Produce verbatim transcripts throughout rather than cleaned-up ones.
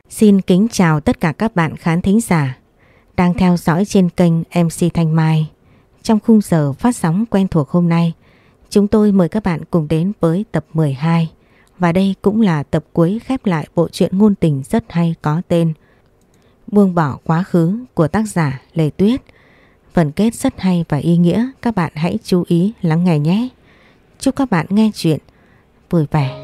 Xin kính chào tất cả các bạn khán thính giả đang theo dõi trên kênh em xê Thanh Mai. Trong khung giờ phát sóng quen thuộc hôm nay, chúng tôi mời các bạn cùng đến với tập mười hai. Và đây cũng là tập cuối khép lại bộ truyện ngôn tình rất hay có tên Buông bỏ quá khứ của tác giả Lê Tuyết. Phần kết rất hay và ý nghĩa, các bạn hãy chú ý lắng nghe nhé. Chúc các bạn nghe chuyện vui vẻ.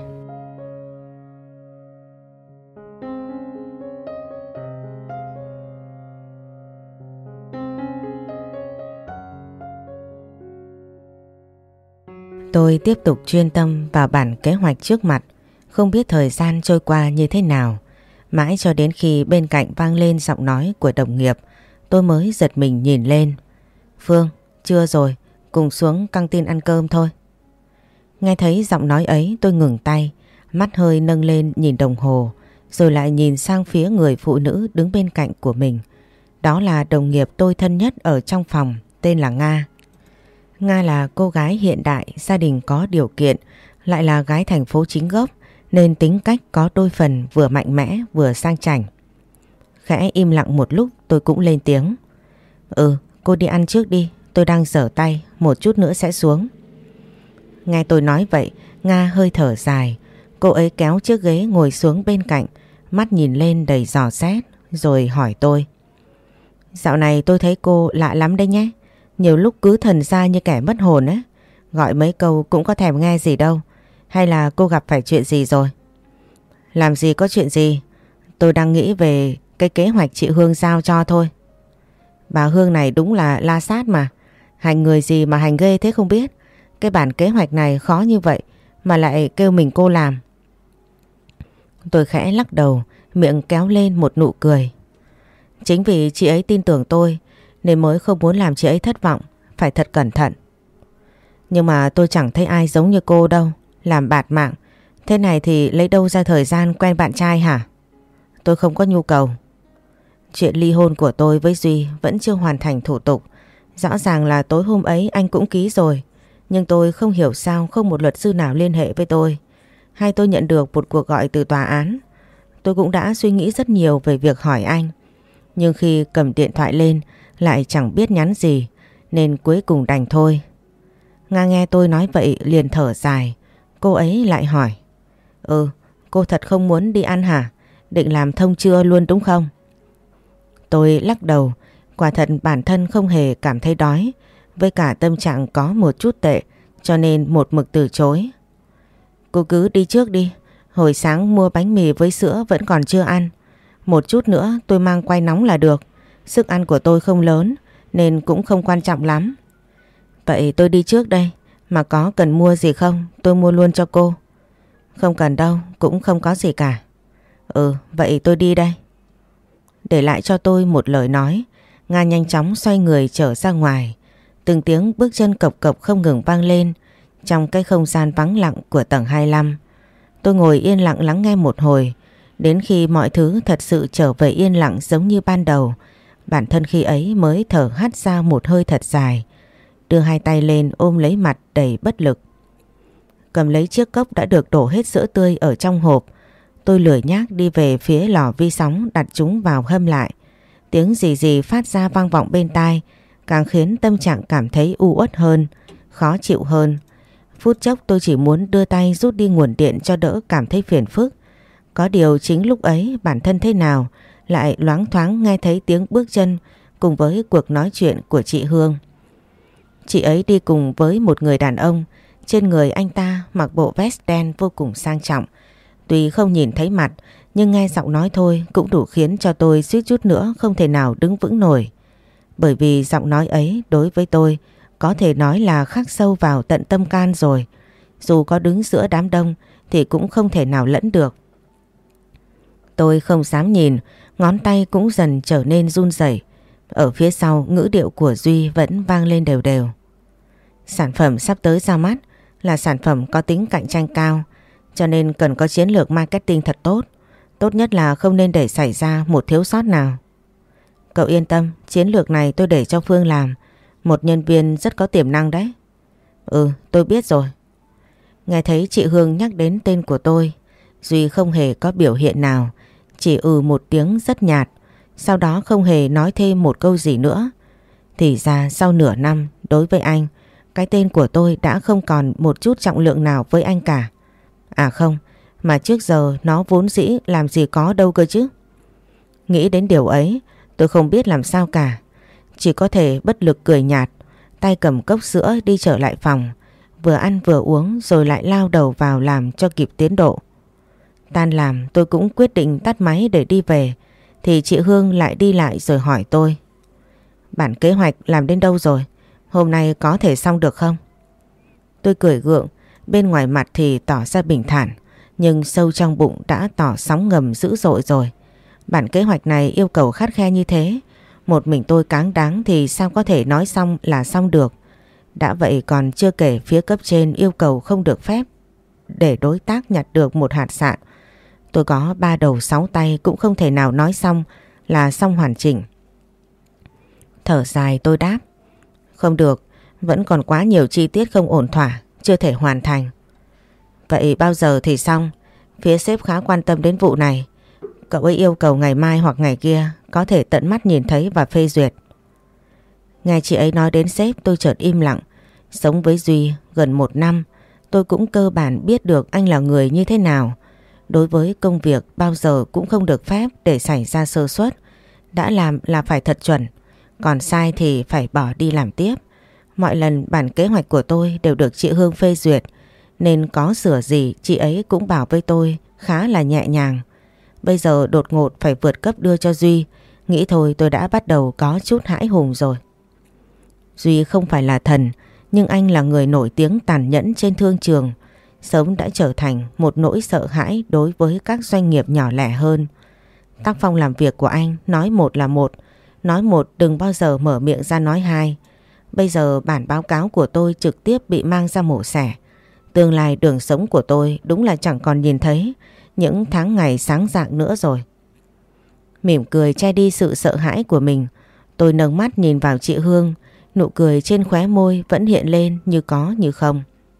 Tôi tiếp tục chuyên tâm vào bản kế hoạch trước mặt, không biết thời gian trôi qua như thế nào. Mãi cho đến khi bên cạnh vang lên giọng nói của đồng nghiệp, tôi mới giật mình nhìn lên. Phương, chưa rồi, cùng xuống căng tin ăn cơm thôi. Nghe thấy giọng nói ấy tôi ngừng tay, mắt hơi nâng lên nhìn đồng hồ, rồi lại nhìn sang phía người phụ nữ đứng bên cạnh của mình. Đó là đồng nghiệp tôi thân nhất ở trong phòng, tên là Nga. Nga là cô gái hiện đại, gia đình có điều kiện, lại là gái thành phố chính gốc, nên tính cách có đôi phần vừa mạnh mẽ vừa sang chảnh. Khẽ im lặng một lúc tôi cũng lên tiếng. Ừ, cô đi ăn trước đi, tôi đang rửa tay, một chút nữa sẽ xuống. Nghe tôi nói vậy, Nga hơi thở dài. Cô ấy kéo chiếc ghế ngồi xuống bên cạnh, mắt nhìn lên đầy dò xét, rồi hỏi tôi. Dạo này tôi thấy cô lạ lắm đấy nhé. Nhiều lúc cứ thần ra như kẻ mất hồn ấy. Gọi mấy câu cũng có thèm nghe gì đâu. Hay là cô gặp phải chuyện gì rồi? Làm gì có chuyện gì. Tôi đang nghĩ về cái kế hoạch chị Hương giao cho thôi. Bà Hương này đúng là la sát mà. Hành người gì mà hành ghê thế không biết. Cái bản kế hoạch này khó như vậy mà lại kêu mình cô làm. Tôi khẽ lắc đầu, miệng kéo lên một nụ cười. Chính vì chị ấy tin tưởng tôi nên mới không muốn làm chị ấy thất vọng, phải thật cẩn thận. Nhưng mà tôi chẳng thấy ai giống như cô đâu, làm bạt mạng. Thế này thì lấy đâu ra thời gian quen bạn trai hả? Tôi không có nhu cầu. Chuyện ly hôn của tôi với Duy vẫn chưa hoàn thành thủ tục. Rõ ràng là tối hôm ấy anh cũng ký rồi. Nhưng tôi không hiểu sao không một luật sư nào liên hệ với tôi. Hay tôi nhận được một cuộc gọi từ tòa án. Tôi cũng đã suy nghĩ rất nhiều về việc hỏi anh. Nhưng khi cầm điện thoại lên lại chẳng biết nhắn gì, nên cuối cùng đành thôi. Nga nghe tôi nói vậy liền thở dài. Cô ấy lại hỏi. Ừ, cô thật không muốn đi ăn hả? Định làm thông trưa luôn đúng không? Tôi lắc đầu. Quả thật bản thân không hề cảm thấy đói, với cả tâm trạng có một chút tệ, cho nên một mực từ chối. Cô cứ đi trước đi. Hồi sáng mua bánh mì với sữa vẫn còn chưa ăn. Một chút nữa tôi mang quay nóng là được. Sức ăn của tôi không lớn nên cũng không quan trọng lắm. Vậy tôi đi trước đây. Mà có cần mua gì không? Tôi mua luôn cho cô. Không cần đâu, cũng không có gì cả. Ừ, vậy tôi đi đây. Để lại cho tôi một lời nói, Nga nhanh chóng xoay người trở ra ngoài. Từng tiếng bước chân cộc cộc không ngừng vang lên trong cái không gian vắng lặng của tầng hai mươi lăm. Tôi ngồi yên lặng lắng nghe một hồi. Đến khi mọi thứ thật sự trở về yên lặng giống như ban đầu, bản thân khi ấy mới thở hắt ra một hơi thật dài, đưa hai tay lên ôm lấy mặt đầy bất lực. Cầm lấy chiếc cốc đã được đổ hết sữa tươi ở trong hộp, tôi lười nhác đi về phía lò vi sóng đặt chúng vào hâm lại. Tiếng gì gì phát ra vang vọng bên tai, càng khiến tâm trạng cảm thấy u uất hơn, khó chịu hơn. Phút chốc tôi chỉ muốn đưa tay rút đi nguồn điện cho đỡ cảm thấy phiền phức. Có điều chính lúc ấy bản thân thế nào lại loáng thoáng nghe thấy tiếng bước chân cùng với cuộc nói chuyện của chị Hương. Chị ấy đi cùng với một người đàn ông, trên người anh ta mặc bộ vest đen vô cùng sang trọng. Tuy không nhìn thấy mặt nhưng nghe giọng nói thôi cũng đủ khiến cho tôi suýt chút nữa không thể nào đứng vững nổi. Bởi vì giọng nói ấy đối với tôi có thể nói là khắc sâu vào tận tâm can rồi. Dù có đứng giữa đám đông thì cũng không thể nào lẫn được. Tôi không dám nhìn, ngón tay cũng dần trở nên run rẩy. Ở phía sau ngữ điệu của Duy vẫn vang lên đều đều. Sản phẩm sắp tới ra mắt là sản phẩm có tính cạnh tranh cao, cho nên cần có chiến lược marketing thật tốt. Tốt nhất là không nên để xảy ra một thiếu sót nào. Cậu yên tâm, chiến lược này tôi để cho Phương làm. Một nhân viên rất có tiềm năng đấy. Ừ, tôi biết rồi. Nghe thấy chị Hương nhắc đến tên của tôi, Duy không hề có biểu hiện nào, chỉ ừ một tiếng rất nhạt, sau đó không hề nói thêm một câu gì nữa. Thì ra sau nửa năm đối với anh, cái tên của tôi đã không còn một chút trọng lượng nào với anh cả. À không, mà trước giờ nó vốn dĩ làm gì có đâu cơ chứ. Nghĩ đến điều ấy, tôi không biết làm sao cả. Chỉ có thể bất lực cười nhạt, tay cầm cốc sữa đi trở lại phòng, vừa ăn vừa uống rồi lại lao đầu vào làm cho kịp tiến độ. Tan làm tôi cũng quyết định tắt máy để đi về, thì chị Hương lại đi lại rồi hỏi tôi: Bản kế hoạch làm đến đâu rồi? Hôm nay có thể xong được không? Tôi cười gượng, bên ngoài mặt thì tỏ ra bình thản, nhưng sâu trong bụng đã tỏ sóng ngầm dữ dội rồi. Bản kế hoạch này yêu cầu khắt khe như thế, một mình tôi cáng đáng thì sao có thể nói xong là xong được. Đã vậy còn chưa kể phía cấp trên yêu cầu không được phép để đối tác nhặt được một hạt sạn. Tôi có ba đầu sáu tay cũng không thể nào nói xong là xong hoàn chỉnh. Thở dài tôi đáp: Không được, vẫn còn quá nhiều chi tiết không ổn thỏa, chưa thể hoàn thành. Vậy bao giờ thì xong? Phía sếp khá quan tâm đến vụ này. Cậu ấy yêu cầu ngày mai hoặc ngày kia có thể tận mắt nhìn thấy và phê duyệt. Nghe chị ấy nói đến sếp tôi chợt im lặng. Sống với Duy gần một năm, tôi cũng cơ bản biết được anh là người như thế nào. Đối với công việc bao giờ cũng không được phép để xảy ra sơ suất. Đã làm là phải thật chuẩn, còn sai thì phải bỏ đi làm tiếp. Mọi lần bản kế hoạch của tôi đều được chị Hương phê duyệt, nên có sửa gì chị ấy cũng bảo với tôi khá là nhẹ nhàng. Bây giờ đột ngột phải vượt cấp đưa cho Duy, nghĩ thôi tôi đã bắt đầu có chút hãi hùng rồi. Duy không phải là thần, nhưng anh là người nổi tiếng tàn nhẫn trên thương trường, sớm đã trở thành một nỗi sợ hãi đối với các doanh nghiệp nhỏ lẻ hơn. Tác phong làm việc của anh nói một là một, nói một đừng bao giờ mở miệng ra nói hai. Bây giờ bản báo cáo của tôi trực tiếp bị mang ra mổ xẻ. Tương lai đường sống của tôi đúng là chẳng còn nhìn thấy những tháng ngày sáng rạng nữa rồi. Mỉm cười che đi sự sợ hãi của mình, tôi nâng mắt nhìn vào chị Hương, nụ cười trên khóe môi vẫn hiện lên như có như không.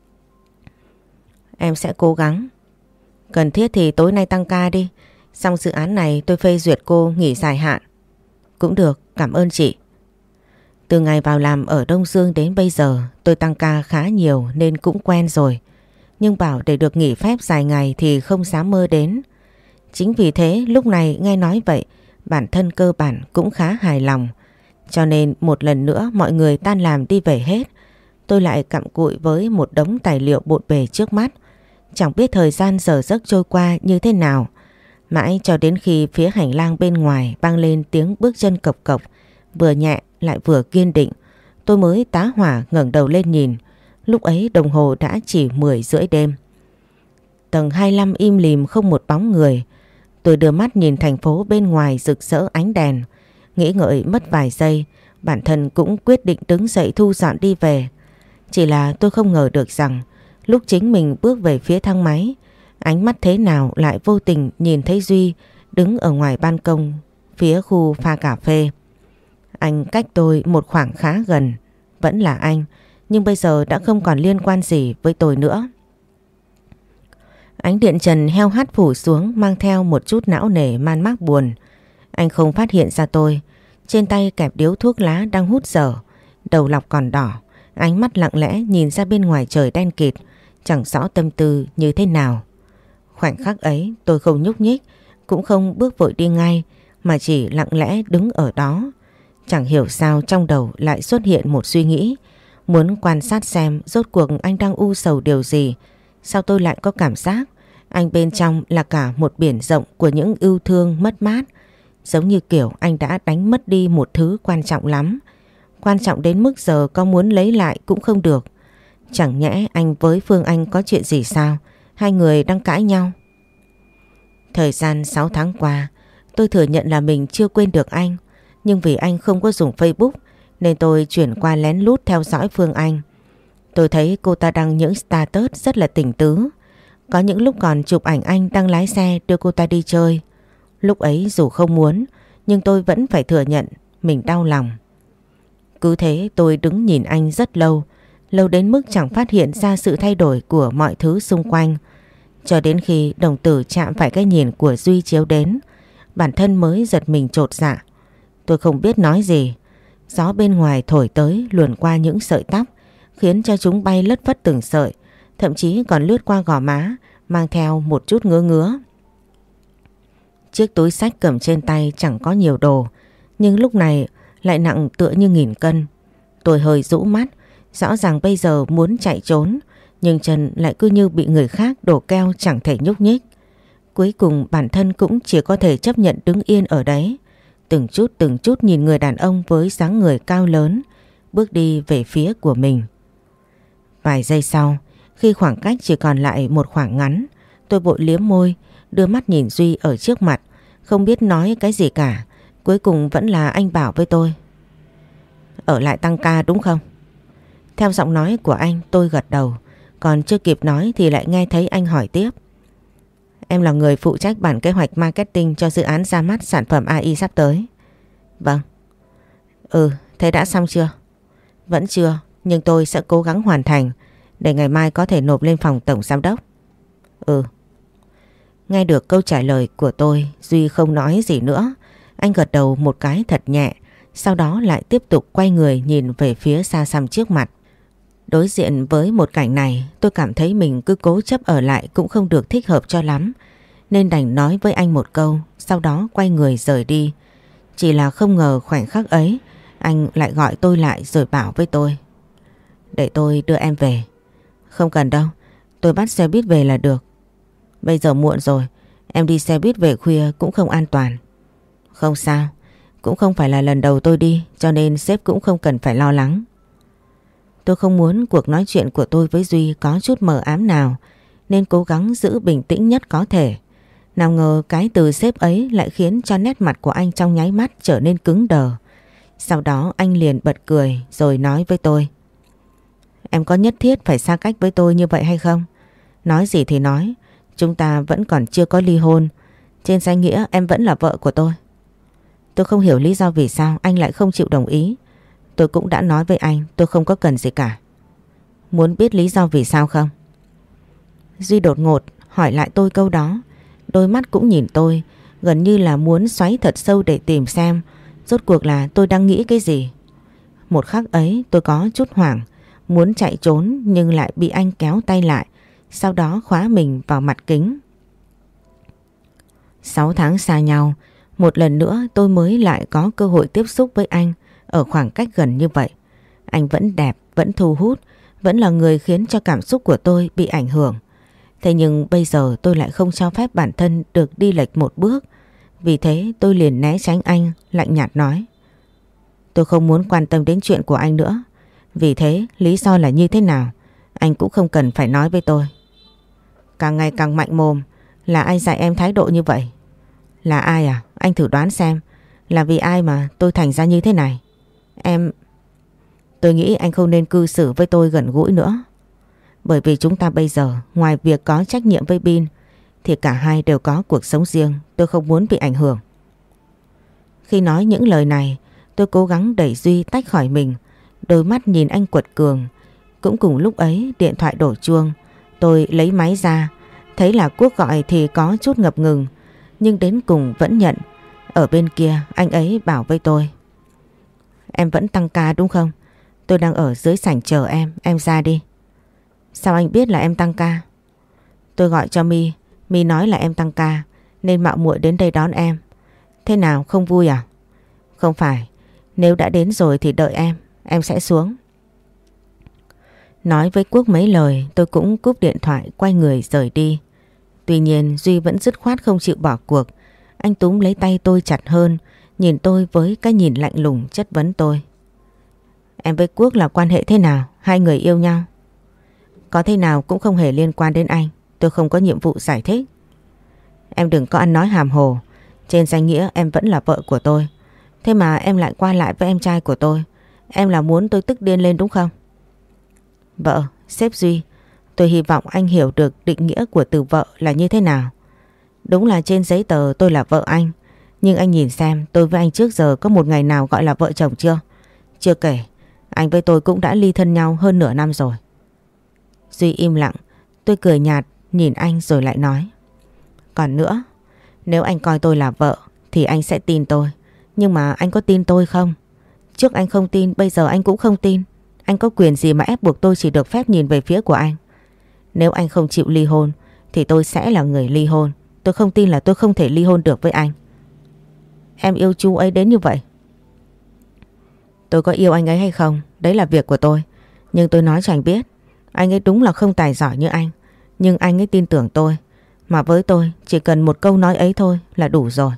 Em sẽ cố gắng. Cần thiết thì tối nay tăng ca đi, xong dự án này tôi phê duyệt cô nghỉ dài hạn. Cũng được, cảm ơn chị. Từ ngày vào làm ở Đông Dương đến bây giờ tôi tăng ca khá nhiều nên cũng quen rồi. Nhưng bảo để được nghỉ phép dài ngày thì không dám mơ đến. Chính vì thế lúc này nghe nói vậy, bản thân cơ bản cũng khá hài lòng. Cho nên một lần nữa mọi người tan làm đi về hết, tôi lại cặm cụi với một đống tài liệu bộn bề trước mắt. Chẳng biết thời gian giờ giấc trôi qua như thế nào. Mãi cho đến khi phía hành lang bên ngoài vang lên tiếng bước chân cộc cộc, vừa nhẹ lại vừa kiên định, tôi mới tá hỏa ngẩng đầu lên nhìn. Lúc ấy đồng hồ đã chỉ mười rưỡi đêm. Tầng hai mươi lăm im lìm không một bóng người. Tôi đưa mắt nhìn thành phố bên ngoài rực rỡ ánh đèn. Nghĩ ngợi mất vài giây, bản thân cũng quyết định đứng dậy thu dọn đi về. Chỉ là tôi không ngờ được rằng lúc chính mình bước về phía thang máy, ánh mắt thế nào lại vô tình nhìn thấy Duy đứng ở ngoài ban công phía khu pha cà phê. Anh cách tôi một khoảng khá gần, vẫn là anh, nhưng bây giờ đã không còn liên quan gì với tôi nữa. Ánh điện trần heo hắt phủ xuống mang theo một chút não nề man mác buồn. Anh không phát hiện ra tôi, trên tay kẹp điếu thuốc lá đang hút dở, đầu lọc còn đỏ, ánh mắt lặng lẽ nhìn ra bên ngoài trời đen kịt, chẳng rõ tâm tư như thế nào. Khoảnh khắc ấy tôi không nhúc nhích, cũng không bước vội đi ngay, mà chỉ lặng lẽ đứng ở đó. Chẳng hiểu sao trong đầu lại xuất hiện một suy nghĩ, muốn quan sát xem rốt cuộc anh đang u sầu điều gì. Sao tôi lại có cảm giác anh bên trong là cả một biển rộng của những ưu thương mất mát, giống như kiểu anh đã đánh mất đi một thứ quan trọng lắm, quan trọng đến mức giờ có muốn lấy lại cũng không được. Chẳng nhẽ anh với Phương Anh có chuyện gì sao? Hai người đang cãi nhau. Thời gian sáu tháng qua, tôi thừa nhận là mình chưa quên được anh, nhưng vì anh không có dùng Facebook nên tôi chuyển qua lén lút theo dõi Phương Anh. Tôi thấy cô ta đăng những status rất là tình tứ. Có những lúc còn chụp ảnh anh đang lái xe đưa cô ta đi chơi. Lúc ấy dù không muốn, nhưng tôi vẫn phải thừa nhận mình đau lòng. Cứ thế tôi đứng nhìn anh rất lâu, lâu đến mức chẳng phát hiện ra sự thay đổi của mọi thứ xung quanh. Cho đến khi đồng tử chạm phải cái nhìn của Duy chiếu đến, Bản thân mới giật mình chột dạ. Tôi không biết nói gì. Gió bên ngoài thổi tới luồn qua những sợi tóc, khiến cho chúng bay lất phất từng sợi, thậm chí còn lướt qua gò má, mang theo một chút ngứa ngứa. Chiếc túi xách cầm trên tay chẳng có nhiều đồ, nhưng lúc này lại nặng tựa như nghìn cân. Tôi hơi rũ mắt, rõ ràng bây giờ muốn chạy trốn, nhưng chân lại cứ như bị người khác đổ keo chẳng thể nhúc nhích. Cuối cùng bản thân cũng chỉ có thể chấp nhận đứng yên ở đấy, từng chút từng chút nhìn người đàn ông với dáng người cao lớn bước đi về phía của mình. Vài giây sau, khi khoảng cách chỉ còn lại một khoảng ngắn, tôi vội liếm môi, đưa mắt nhìn Duy ở trước mặt, không biết nói cái gì cả. Cuối cùng vẫn là anh bảo với tôi: ở lại tăng ca đúng không? Theo giọng nói của anh, tôi gật đầu. Còn chưa kịp nói thì lại nghe thấy anh hỏi tiếp: em là người phụ trách bản kế hoạch marketing cho dự án ra mắt sản phẩm a i sắp tới. Vâng. Ừ, thế đã xong chưa? Vẫn chưa, nhưng tôi sẽ cố gắng hoàn thành để ngày mai có thể nộp lên phòng tổng giám đốc. Ừ. Nghe được câu trả lời của tôi, Duy không nói gì nữa. Anh gật đầu một cái thật nhẹ, sau đó lại tiếp tục quay người nhìn về phía xa xăm trước mặt. Đối diện với một cảnh này, tôi cảm thấy mình cứ cố chấp ở lại cũng không được thích hợp cho lắm, nên đành nói với anh một câu, sau đó quay người rời đi. Chỉ là không ngờ khoảnh khắc ấy, anh lại gọi tôi lại rồi bảo với tôi: để tôi đưa em về. Không cần đâu, tôi bắt xe buýt về là được. Bây giờ muộn rồi, em đi xe buýt về khuya cũng không an toàn. Không sao, cũng không phải là lần đầu tôi đi, cho nên sếp cũng không cần phải lo lắng. Tôi không muốn cuộc nói chuyện của tôi với Duy có chút mờ ám nào, nên cố gắng giữ bình tĩnh nhất có thể. Nào ngờ cái từ sếp ấy lại khiến cho nét mặt của anh trong nháy mắt trở nên cứng đờ. Sau đó anh liền bật cười rồi nói với tôi: em có nhất thiết phải xa cách với tôi như vậy hay không? Nói gì thì nói, chúng ta vẫn còn chưa có ly hôn. Trên danh nghĩa em vẫn là vợ của tôi. Tôi không hiểu lý do vì sao anh lại không chịu đồng ý. Tôi cũng đã nói với anh tôi không có cần gì cả. Muốn biết lý do vì sao không? Duy đột ngột hỏi lại tôi câu đó. Đôi mắt cũng nhìn tôi, gần như là muốn xoáy thật sâu để tìm xem rốt cuộc là tôi đang nghĩ cái gì. Một khắc ấy tôi có chút hoảng, muốn chạy trốn nhưng lại bị anh kéo tay lại, sau đó khóa mình vào mặt kính. Sáu tháng xa nhau, một lần nữa tôi mới lại có cơ hội tiếp xúc với anh ở khoảng cách gần như vậy. Anh vẫn đẹp, vẫn thu hút, vẫn là người khiến cho cảm xúc của tôi bị ảnh hưởng. Thế nhưng bây giờ tôi lại không cho phép bản thân được đi lệch một bước. Vì thế tôi liền né tránh anh, lạnh nhạt nói: tôi không muốn quan tâm đến chuyện của anh nữa. Vì thế lý do là như thế nào, anh cũng không cần phải nói với tôi. Càng ngày càng mạnh mồm. Là ai dạy em thái độ như vậy? Là ai à? Anh thử đoán xem. Là vì ai mà tôi thành ra như thế này? Em... Tôi nghĩ anh không nên cư xử với tôi gần gũi nữa. Bởi vì chúng ta bây giờ, ngoài việc có trách nhiệm với Bin, thì cả hai đều có cuộc sống riêng. Tôi không muốn bị ảnh hưởng. Khi nói những lời này, tôi cố gắng đẩy Duy tách khỏi mình, đôi mắt nhìn anh quật cường. Cũng cùng lúc ấy điện thoại đổ chuông. Tôi lấy máy ra, thấy là cuộc gọi thì có chút ngập ngừng, nhưng đến cùng vẫn nhận. Ở bên kia anh ấy bảo với tôi: em vẫn tăng ca đúng không? Tôi đang ở dưới sảnh chờ em, em ra đi. Sao anh biết là em tăng ca? Tôi gọi cho My, My nói là em tăng ca nên mạo muội đến đây đón em. Thế nào, không vui à? Không phải, nếu đã đến rồi thì đợi em, em sẽ xuống. Nói với Quốc mấy lời, tôi cũng cúp điện thoại quay người rời đi. Tuy nhiên Duy vẫn dứt khoát không chịu bỏ cuộc. Anh túm lấy tay tôi chặt hơn, nhìn tôi với cái nhìn lạnh lùng chất vấn tôi: em với Quốc là quan hệ thế nào? Hai người yêu nhau? Có thế nào cũng không hề liên quan đến anh. Tôi không có nhiệm vụ giải thích. Em đừng có ăn nói hàm hồ. Trên danh nghĩa em vẫn là vợ của tôi. Thế mà em lại qua lại với em trai của tôi. Em là muốn tôi tức điên lên đúng không? Vợ, sếp Duy, tôi hy vọng anh hiểu được định nghĩa của từ vợ là như thế nào. Đúng là trên giấy tờ tôi là vợ anh, nhưng anh nhìn xem tôi với anh trước giờ có một ngày nào gọi là vợ chồng chưa? Chưa kể, anh với tôi cũng đã ly thân nhau hơn nửa năm rồi. Duy im lặng, tôi cười nhạt nhìn anh rồi lại nói: còn nữa, nếu anh coi tôi là vợ thì anh sẽ tin tôi. Nhưng mà anh có tin tôi không? Trước anh không tin, bây giờ anh cũng không tin. Anh có quyền gì mà ép buộc tôi chỉ được phép nhìn về phía của anh? Nếu anh không chịu ly hôn thì tôi sẽ là người ly hôn. Tôi không tin là tôi không thể ly hôn được với anh. Em yêu chú ấy đến như vậy. Tôi có yêu anh ấy hay không, đấy là việc của tôi. Nhưng tôi nói cho anh biết, anh ấy đúng là không tài giỏi như anh. Nhưng anh ấy tin tưởng tôi. Mà với tôi chỉ cần một câu nói ấy thôi là đủ rồi.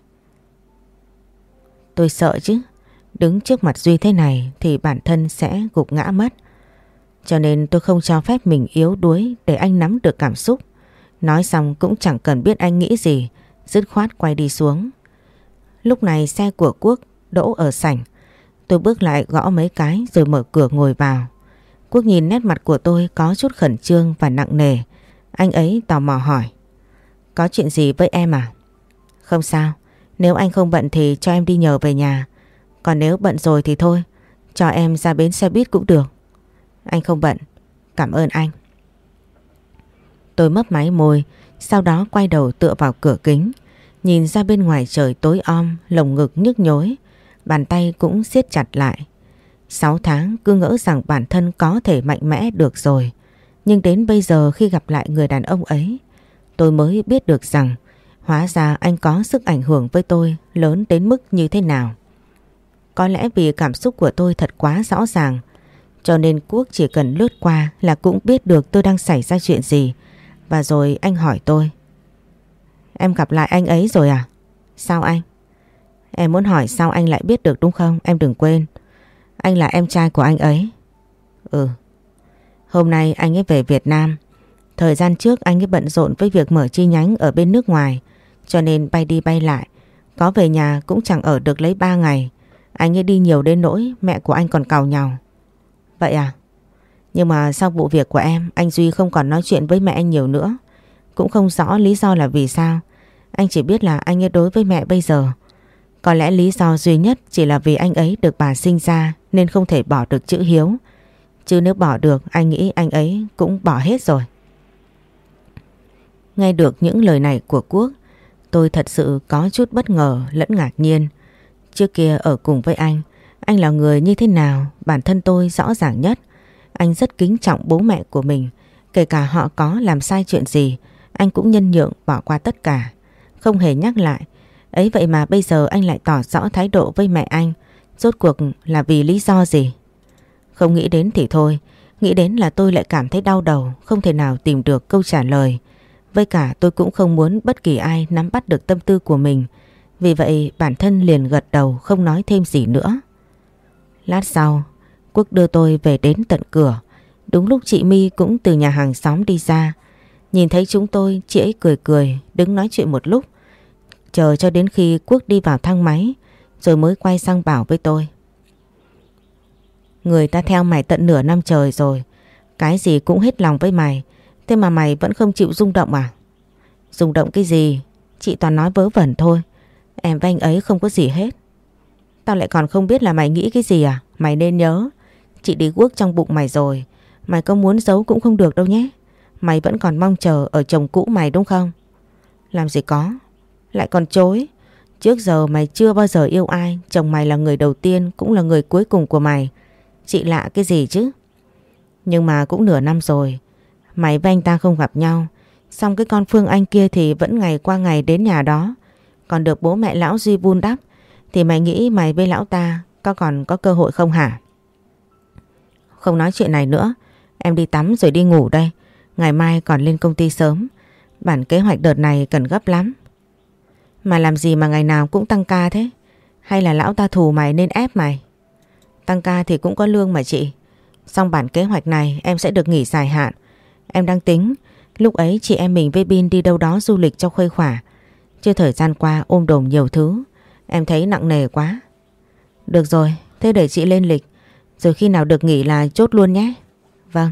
Tôi sợ chứ. Đứng trước mặt Duy thế này thì bản thân sẽ gục ngã mất. Cho nên tôi không cho phép mình yếu đuối để anh nắm được cảm xúc. Nói xong cũng chẳng cần biết anh nghĩ gì, dứt khoát quay đi xuống. Lúc này xe của Quốc đỗ ở sảnh. Tôi bước lại gõ mấy cái rồi mở cửa ngồi vào. Quốc nhìn nét mặt của tôi có chút khẩn trương và nặng nề. Anh ấy tò mò hỏi. Có chuyện gì với em à? Không sao, nếu anh không bận thì cho em đi nhờ về nhà. Còn nếu bận rồi thì thôi, cho em ra bến xe buýt cũng được. Anh không bận, cảm ơn anh. Tôi mấp máy môi, sau đó quay đầu tựa vào cửa kính. Nhìn ra bên ngoài trời tối om, lồng ngực nhức nhối, bàn tay cũng siết chặt lại. Sáu tháng cứ ngỡ rằng bản thân có thể mạnh mẽ được rồi. Nhưng đến bây giờ khi gặp lại người đàn ông ấy, tôi mới biết được rằng hóa ra anh có sức ảnh hưởng với tôi lớn đến mức như thế nào. Có lẽ vì cảm xúc của tôi thật quá rõ ràng, cho nên Quốc chỉ cần lướt qua là cũng biết được tôi đang xảy ra chuyện gì. Và rồi anh hỏi tôi. Em gặp lại anh ấy rồi à? Sao anh? Em muốn hỏi sao anh lại biết được đúng không? Em đừng quên, anh là em trai của anh ấy. Ừ. Hôm nay anh ấy về Việt Nam. Thời gian trước anh ấy bận rộn với việc mở chi nhánh ở bên nước ngoài, cho nên bay đi bay lại. Có về nhà cũng chẳng ở được lấy ba ngày. Anh ấy đi nhiều đến nỗi mẹ của anh còn càu nhàu. Vậy à? Nhưng mà sau vụ việc của em, anh Duy không còn nói chuyện với mẹ anh nhiều nữa. Cũng không rõ lý do là vì sao. Anh chỉ biết là anh ấy đối với mẹ bây giờ, có lẽ lý do duy nhất chỉ là vì anh ấy được bà sinh ra nên không thể bỏ được chữ hiếu. Chứ nếu bỏ được, anh nghĩ anh ấy cũng bỏ hết rồi. Nghe được những lời này của Quốc, tôi thật sự có chút bất ngờ lẫn ngạc nhiên. Trước kia ở cùng với anh, anh là người như thế nào bản thân tôi rõ ràng nhất. Anh rất kính trọng bố mẹ của mình, kể cả họ có làm sai chuyện gì, anh cũng nhân nhượng bỏ qua tất cả, không hề nhắc lại. Ấy vậy mà bây giờ anh lại tỏ rõ thái độ với mẹ anh, rốt cuộc là vì lý do gì? Không nghĩ đến thì thôi, nghĩ đến là tôi lại cảm thấy đau đầu, không thể nào tìm được câu trả lời. Với cả tôi cũng không muốn bất kỳ ai nắm bắt được tâm tư của mình. Vì vậy bản thân liền gật đầu không nói thêm gì nữa. Lát sau, Quốc đưa tôi về đến tận cửa. Đúng lúc chị My cũng từ nhà hàng xóm đi ra. Nhìn thấy chúng tôi, chị ấy cười cười, đứng nói chuyện một lúc. Chờ cho đến khi Quốc đi vào thang máy, rồi mới quay sang bảo với tôi. Người ta theo mày tận nửa năm trời rồi, cái gì cũng hết lòng với mày, thế mà mày vẫn không chịu rung động à? Rung động cái gì? Chị toàn nói vớ vẩn thôi. Em với anh ấy không có gì hết. Tao lại còn không biết là mày nghĩ cái gì à? Mày nên nhớ, chị đi guốc trong bụng mày rồi. Mày có muốn giấu cũng không được đâu nhé. Mày vẫn còn mong chờ ở chồng cũ mày đúng không? Làm gì có, lại còn chối. Trước giờ mày chưa bao giờ yêu ai, chồng mày là người đầu tiên cũng là người cuối cùng của mày. Chị lạ cái gì chứ? Nhưng mà cũng nửa năm rồi, mày với anh ta không gặp nhau. Xong cái con Phương Anh kia thì vẫn ngày qua ngày đến nhà đó, còn được bố mẹ lão Duy vun đắp. Thì mày nghĩ mày với lão ta có còn có cơ hội không hả? Không nói chuyện này nữa, em đi tắm rồi đi ngủ đây. Ngày mai còn lên công ty sớm, bản kế hoạch đợt này cần gấp lắm. Mà làm gì mà ngày nào cũng tăng ca thế? Hay là lão ta thù mày nên ép mày? Tăng ca thì cũng có lương mà chị. Xong bản kế hoạch này em sẽ được nghỉ dài hạn. Em đang tính lúc ấy chị em mình với Bin đi đâu đó du lịch cho khuây khỏa. Chứ thời gian qua ôm đồm nhiều thứ, em thấy nặng nề quá. Được rồi, thế để chị lên lịch, rồi khi nào được nghỉ là chốt luôn nhé. Vâng.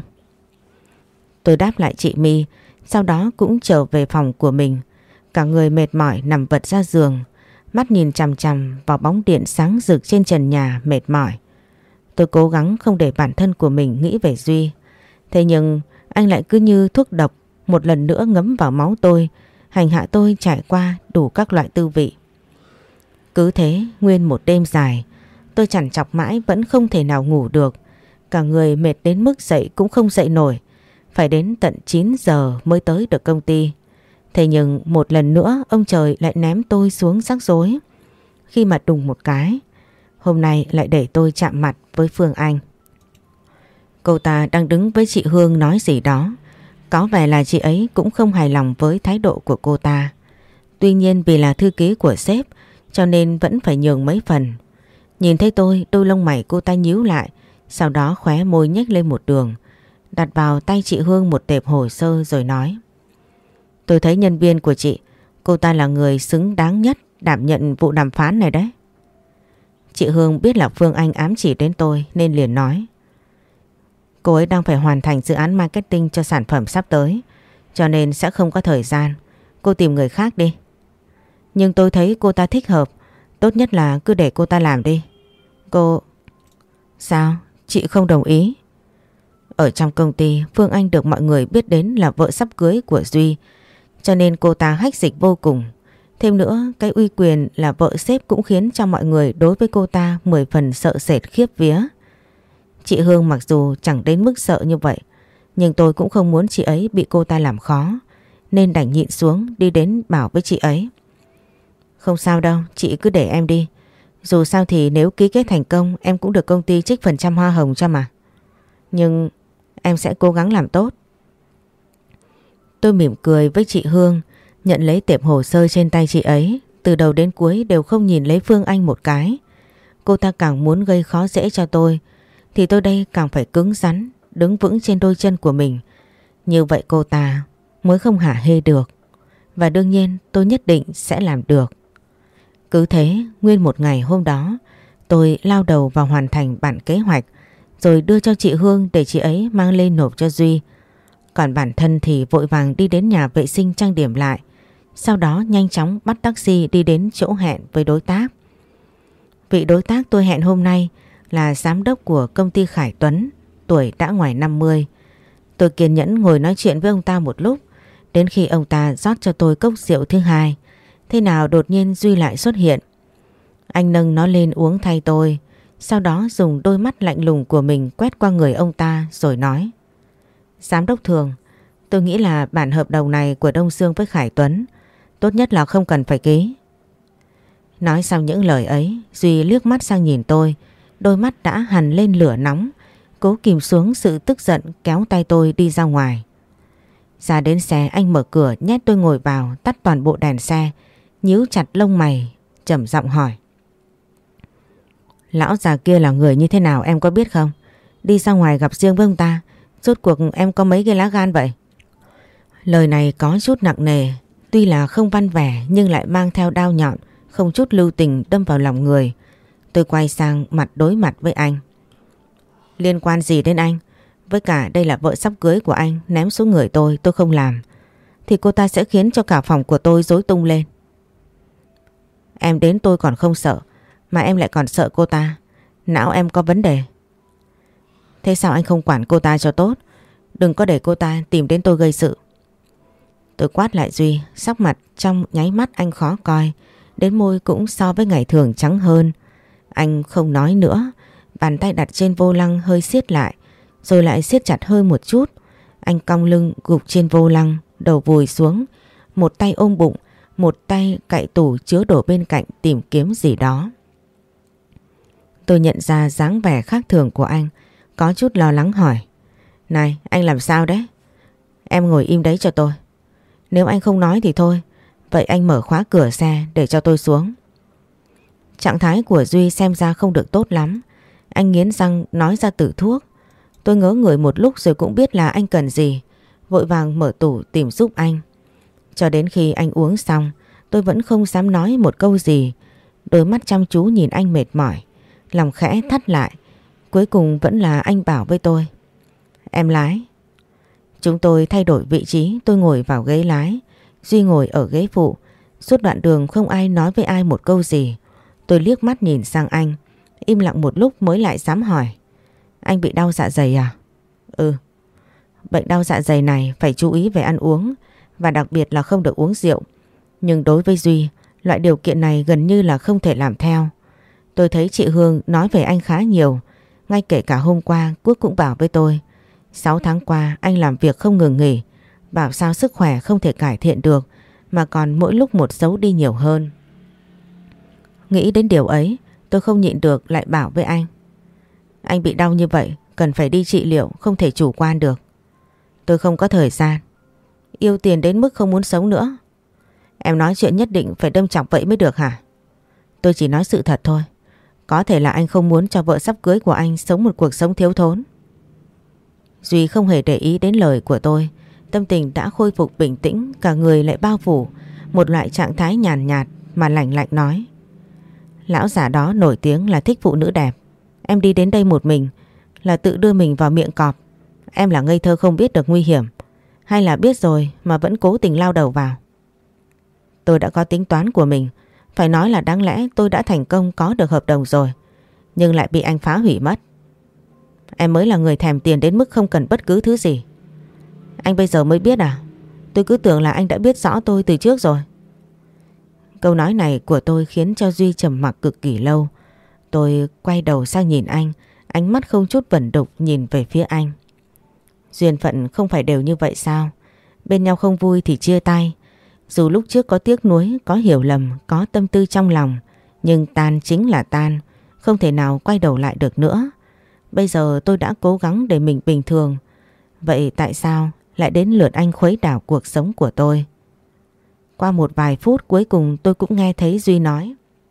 Tôi đáp lại chị My, sau đó cũng trở về phòng của mình. Cả người mệt mỏi nằm vật ra giường, mắt nhìn chằm chằm vào bóng điện sáng rực trên trần nhà mệt mỏi. Tôi cố gắng không để bản thân của mình nghĩ về Duy. Thế nhưng anh lại cứ như thuốc độc một lần nữa ngấm vào máu tôi, hành hạ tôi trải qua đủ các loại tư vị. Cứ thế nguyên một đêm dài, tôi trằn trọc mãi vẫn không thể nào ngủ được. Cả người mệt đến mức dậy cũng không dậy nổi. Phải đến tận chín giờ mới tới được công ty. Thế nhưng một lần nữa ông trời lại ném tôi xuống rắc rối. Khi mà đùng một cái, hôm nay lại để tôi chạm mặt với Phương Anh. Cô ta đang đứng với chị Hương nói gì đó. Có vẻ là chị ấy cũng không hài lòng với thái độ của cô ta. Tuy nhiên vì là thư ký của sếp cho nên vẫn phải nhường mấy phần. Nhìn thấy tôi, đôi lông mày cô ta nhíu lại, sau đó khóe môi nhếch lên một đường, đặt vào tay chị Hương một tệp hồ sơ rồi nói: Tôi thấy nhân viên của chị, cô ta là người xứng đáng nhất đảm nhận vụ đàm phán này đấy. Chị Hương biết là Phương Anh ám chỉ đến tôi nên liền nói: Cô ấy đang phải hoàn thành dự án marketing cho sản phẩm sắp tới, cho nên sẽ không có thời gian. Cô tìm người khác đi. Nhưng tôi thấy cô ta thích hợp, tốt nhất là cứ để cô ta làm đi. Cô... Sao? Chị không đồng ý? Ở trong công ty, Phương Anh được mọi người biết đến là vợ sắp cưới của Duy, cho nên cô ta hách dịch vô cùng. Thêm nữa, cái uy quyền là vợ sếp cũng khiến cho mọi người đối với cô ta mười phần sợ sệt khiếp vía. Chị Hương mặc dù chẳng đến mức sợ như vậy, nhưng tôi cũng không muốn chị ấy bị cô ta làm khó, nên đành nhịn xuống đi đến bảo với chị ấy: Không sao đâu, chị cứ để em đi. Dù sao thì nếu ký kết thành công em cũng được công ty trích phần trăm hoa hồng cho mà. Nhưng em sẽ cố gắng làm tốt. Tôi mỉm cười với chị Hương, nhận lấy tệp hồ sơ trên tay chị ấy. Từ đầu đến cuối đều không nhìn lấy Phương Anh một cái. Cô ta càng muốn gây khó dễ cho tôi, thì tôi đây càng phải cứng rắn, đứng vững trên đôi chân của mình. Như vậy cô ta mới không hả hê được. Và đương nhiên tôi nhất định sẽ làm được. Cứ thế, nguyên một ngày hôm đó, tôi lao đầu vào hoàn thành bản kế hoạch, rồi đưa cho chị Hương để chị ấy mang lên nộp cho Duy. Còn bản thân thì vội vàng đi đến nhà vệ sinh trang điểm lại, sau đó nhanh chóng bắt taxi đi đến chỗ hẹn với đối tác. Vị đối tác tôi hẹn hôm nay là giám đốc của công ty Khải Tuấn, tuổi đã ngoài năm mươi. Tôi kiên nhẫn ngồi nói chuyện với ông ta một lúc, đến khi ông ta rót cho tôi cốc rượu thứ hai. Thế nào đột nhiên Duy lại xuất hiện. Anh nâng nó lên uống thay tôi, sau đó dùng đôi mắt lạnh lùng của mình quét qua người ông ta rồi nói: Giám đốc Thường, tôi nghĩ là bản hợp đồng này của Đông Dương với Khải Tuấn tốt nhất là không cần phải ký. Nói xong những lời ấy, Duy liếc mắt sang nhìn tôi, đôi mắt đã hằn lên lửa nóng, cố kìm xuống sự tức giận kéo tay tôi đi ra ngoài. Ra đến xe anh mở cửa nhét tôi ngồi vào, tắt toàn bộ đèn xe, nhíu chặt lông mày, trầm giọng hỏi: Lão già kia là người như thế nào em có biết không? Đi ra ngoài gặp riêng với ông ta, rốt cuộc em có mấy cái lá gan vậy? Lời này có chút nặng nề, tuy là không văn vẻ nhưng lại mang theo đao nhọn, không chút lưu tình đâm vào lòng người. Tôi quay sang mặt đối mặt với anh. Liên quan gì đến anh? Với cả đây là vợ sắp cưới của anh, ném xuống người tôi, tôi không làm thì cô ta sẽ khiến cho cả phòng của tôi rối tung lên. Em đến tôi còn không sợ, mà em lại còn sợ cô ta. Não em có vấn đề. Thế sao anh không quản cô ta cho tốt? Đừng có để cô ta tìm đến tôi gây sự. Tôi quát lại Duy, sắc mặt trong nháy mắt anh khó coi, đến môi cũng so với ngày thường trắng hơn. Anh không nói nữa, bàn tay đặt trên vô lăng hơi siết lại, rồi lại siết chặt hơn một chút. Anh cong lưng gục trên vô lăng, đầu vùi xuống, một tay ôm bụng, một tay cạy tủ chứa đồ bên cạnh tìm kiếm gì đó. Tôi nhận ra dáng vẻ khác thường của anh, có chút lo lắng hỏi: Này, anh làm sao đấy? Em ngồi im đấy cho tôi. Nếu anh không nói thì thôi, vậy anh mở khóa cửa xe để cho tôi xuống. Trạng thái của Duy xem ra không được tốt lắm. Anh nghiến răng nói ra từ thuốc. Tôi ngớ người một lúc rồi cũng biết là anh cần gì, vội vàng mở tủ tìm giúp anh. Cho đến khi anh uống xong, tôi vẫn không dám nói một câu gì. Đôi mắt chăm chú nhìn anh mệt mỏi, lòng khẽ thắt lại. Cuối cùng vẫn là anh bảo với tôi: Em lái. Chúng tôi thay đổi vị trí, tôi ngồi vào ghế lái, Duy ngồi ở ghế phụ. Suốt đoạn đường không ai nói với ai một câu gì. Tôi liếc mắt nhìn sang anh, im lặng một lúc mới lại dám hỏi: Anh bị đau dạ dày à? Ừ. Bệnh đau dạ dày này phải chú ý về ăn uống, và đặc biệt là không được uống rượu. Nhưng đối với Duy, Loại điều kiện này gần như là không thể làm theo. Tôi thấy chị Hương nói về anh khá nhiều. Ngay kể cả hôm qua Quốc cũng bảo với tôi, sáu tháng qua anh làm việc không ngừng nghỉ, bảo sao sức khỏe không thể cải thiện được mà còn mỗi lúc một xấu đi nhiều hơn. Nghĩ đến điều ấy, tôi không nhịn được lại bảo với anh. Anh bị đau như vậy, cần phải đi trị liệu, không thể chủ quan được. Tôi không có thời gian. Yêu tiền đến mức không muốn sống nữa. Em nói chuyện nhất định phải đâm chọc vậy mới được hả? Tôi chỉ nói sự thật thôi. Có thể là anh không muốn cho vợ sắp cưới của anh sống một cuộc sống thiếu thốn. Duy không hề để ý đến lời của tôi. Tâm tình đã khôi phục bình tĩnh, cả người lại bao phủ một loại trạng thái nhàn nhạt mà lạnh lạnh nói. Lão già đó nổi tiếng là thích phụ nữ đẹp. Em đi đến đây một mình là tự đưa mình vào miệng cọp. Em là ngây thơ không biết được nguy hiểm, hay là biết rồi mà vẫn cố tình lao đầu vào? Tôi đã có tính toán của mình. Phải nói là đáng lẽ tôi đã thành công có được hợp đồng rồi, nhưng lại bị anh phá hủy mất. Em mới là người thèm tiền đến mức không cần bất cứ thứ gì. Anh bây giờ mới biết à? Tôi cứ tưởng là anh đã biết rõ tôi từ trước rồi. Câu nói này của tôi khiến cho Duy trầm mặc cực kỳ lâu. Tôi quay đầu sang nhìn anh, ánh mắt không chút vẩn đục nhìn về phía anh. Duyên phận không phải đều như vậy sao? Bên nhau không vui thì chia tay. Dù lúc trước có tiếc nuối, có hiểu lầm, có tâm tư trong lòng, nhưng tan chính là tan, không thể nào quay đầu lại được nữa. Bây giờ tôi đã cố gắng để mình bình thường. Vậy tại sao lại đến lượt anh khuấy đảo cuộc sống của tôi? Qua một vài phút cuối cùng tôi cũng nghe thấy Duy nói.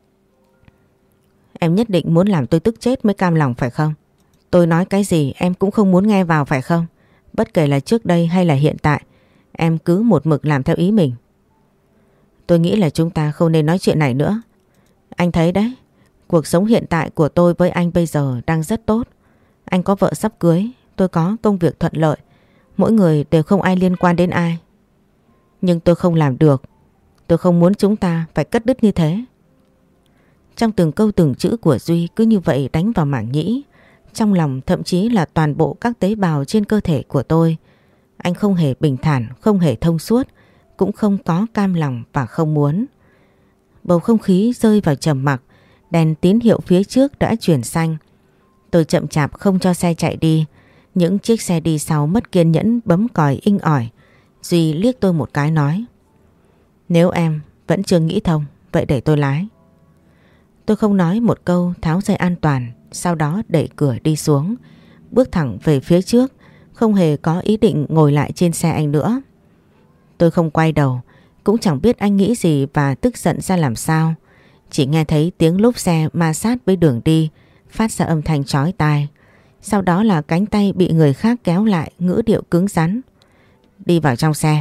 Em nhất định muốn làm tôi tức chết mới cam lòng phải không? Tôi nói cái gì em cũng không muốn nghe vào phải không? Bất kể là trước đây hay là hiện tại, em cứ một mực làm theo ý mình. Tôi nghĩ là chúng ta không nên nói chuyện này nữa. Anh thấy đấy, cuộc sống hiện tại của tôi với anh bây giờ đang rất tốt. Anh có vợ sắp cưới, tôi có công việc thuận lợi. Mỗi người đều không ai liên quan đến ai. Nhưng tôi không làm được. Tôi không muốn chúng ta phải cắt đứt như thế. Trong từng câu từng chữ của Duy cứ như vậy đánh vào mảng nhĩ, trong lòng thậm chí là toàn bộ các tế bào trên cơ thể của tôi. Anh không hề bình thản, không hề thông suốt, cũng không có cam lòng và không muốn. Bầu không khí rơi vào trầm mặc, đèn tín hiệu phía trước đã chuyển xanh. Tôi chậm chạp không cho xe chạy đi. Những chiếc xe đi sau mất kiên nhẫn bấm còi inh ỏi. Duy liếc tôi một cái nói. Nếu em vẫn chưa nghĩ thông, vậy để tôi lái. Tôi không nói một câu, tháo dây an toàn, sau đó đẩy cửa đi xuống, bước thẳng về phía trước, không hề có ý định ngồi lại trên xe anh nữa. Tôi không quay đầu, cũng chẳng biết anh nghĩ gì và tức giận ra làm sao. Chỉ nghe thấy tiếng lốp xe ma sát với đường đi, phát ra âm thanh chói tai. Sau đó là cánh tay bị người khác kéo lại, ngữ điệu cứng rắn. Đi vào trong xe.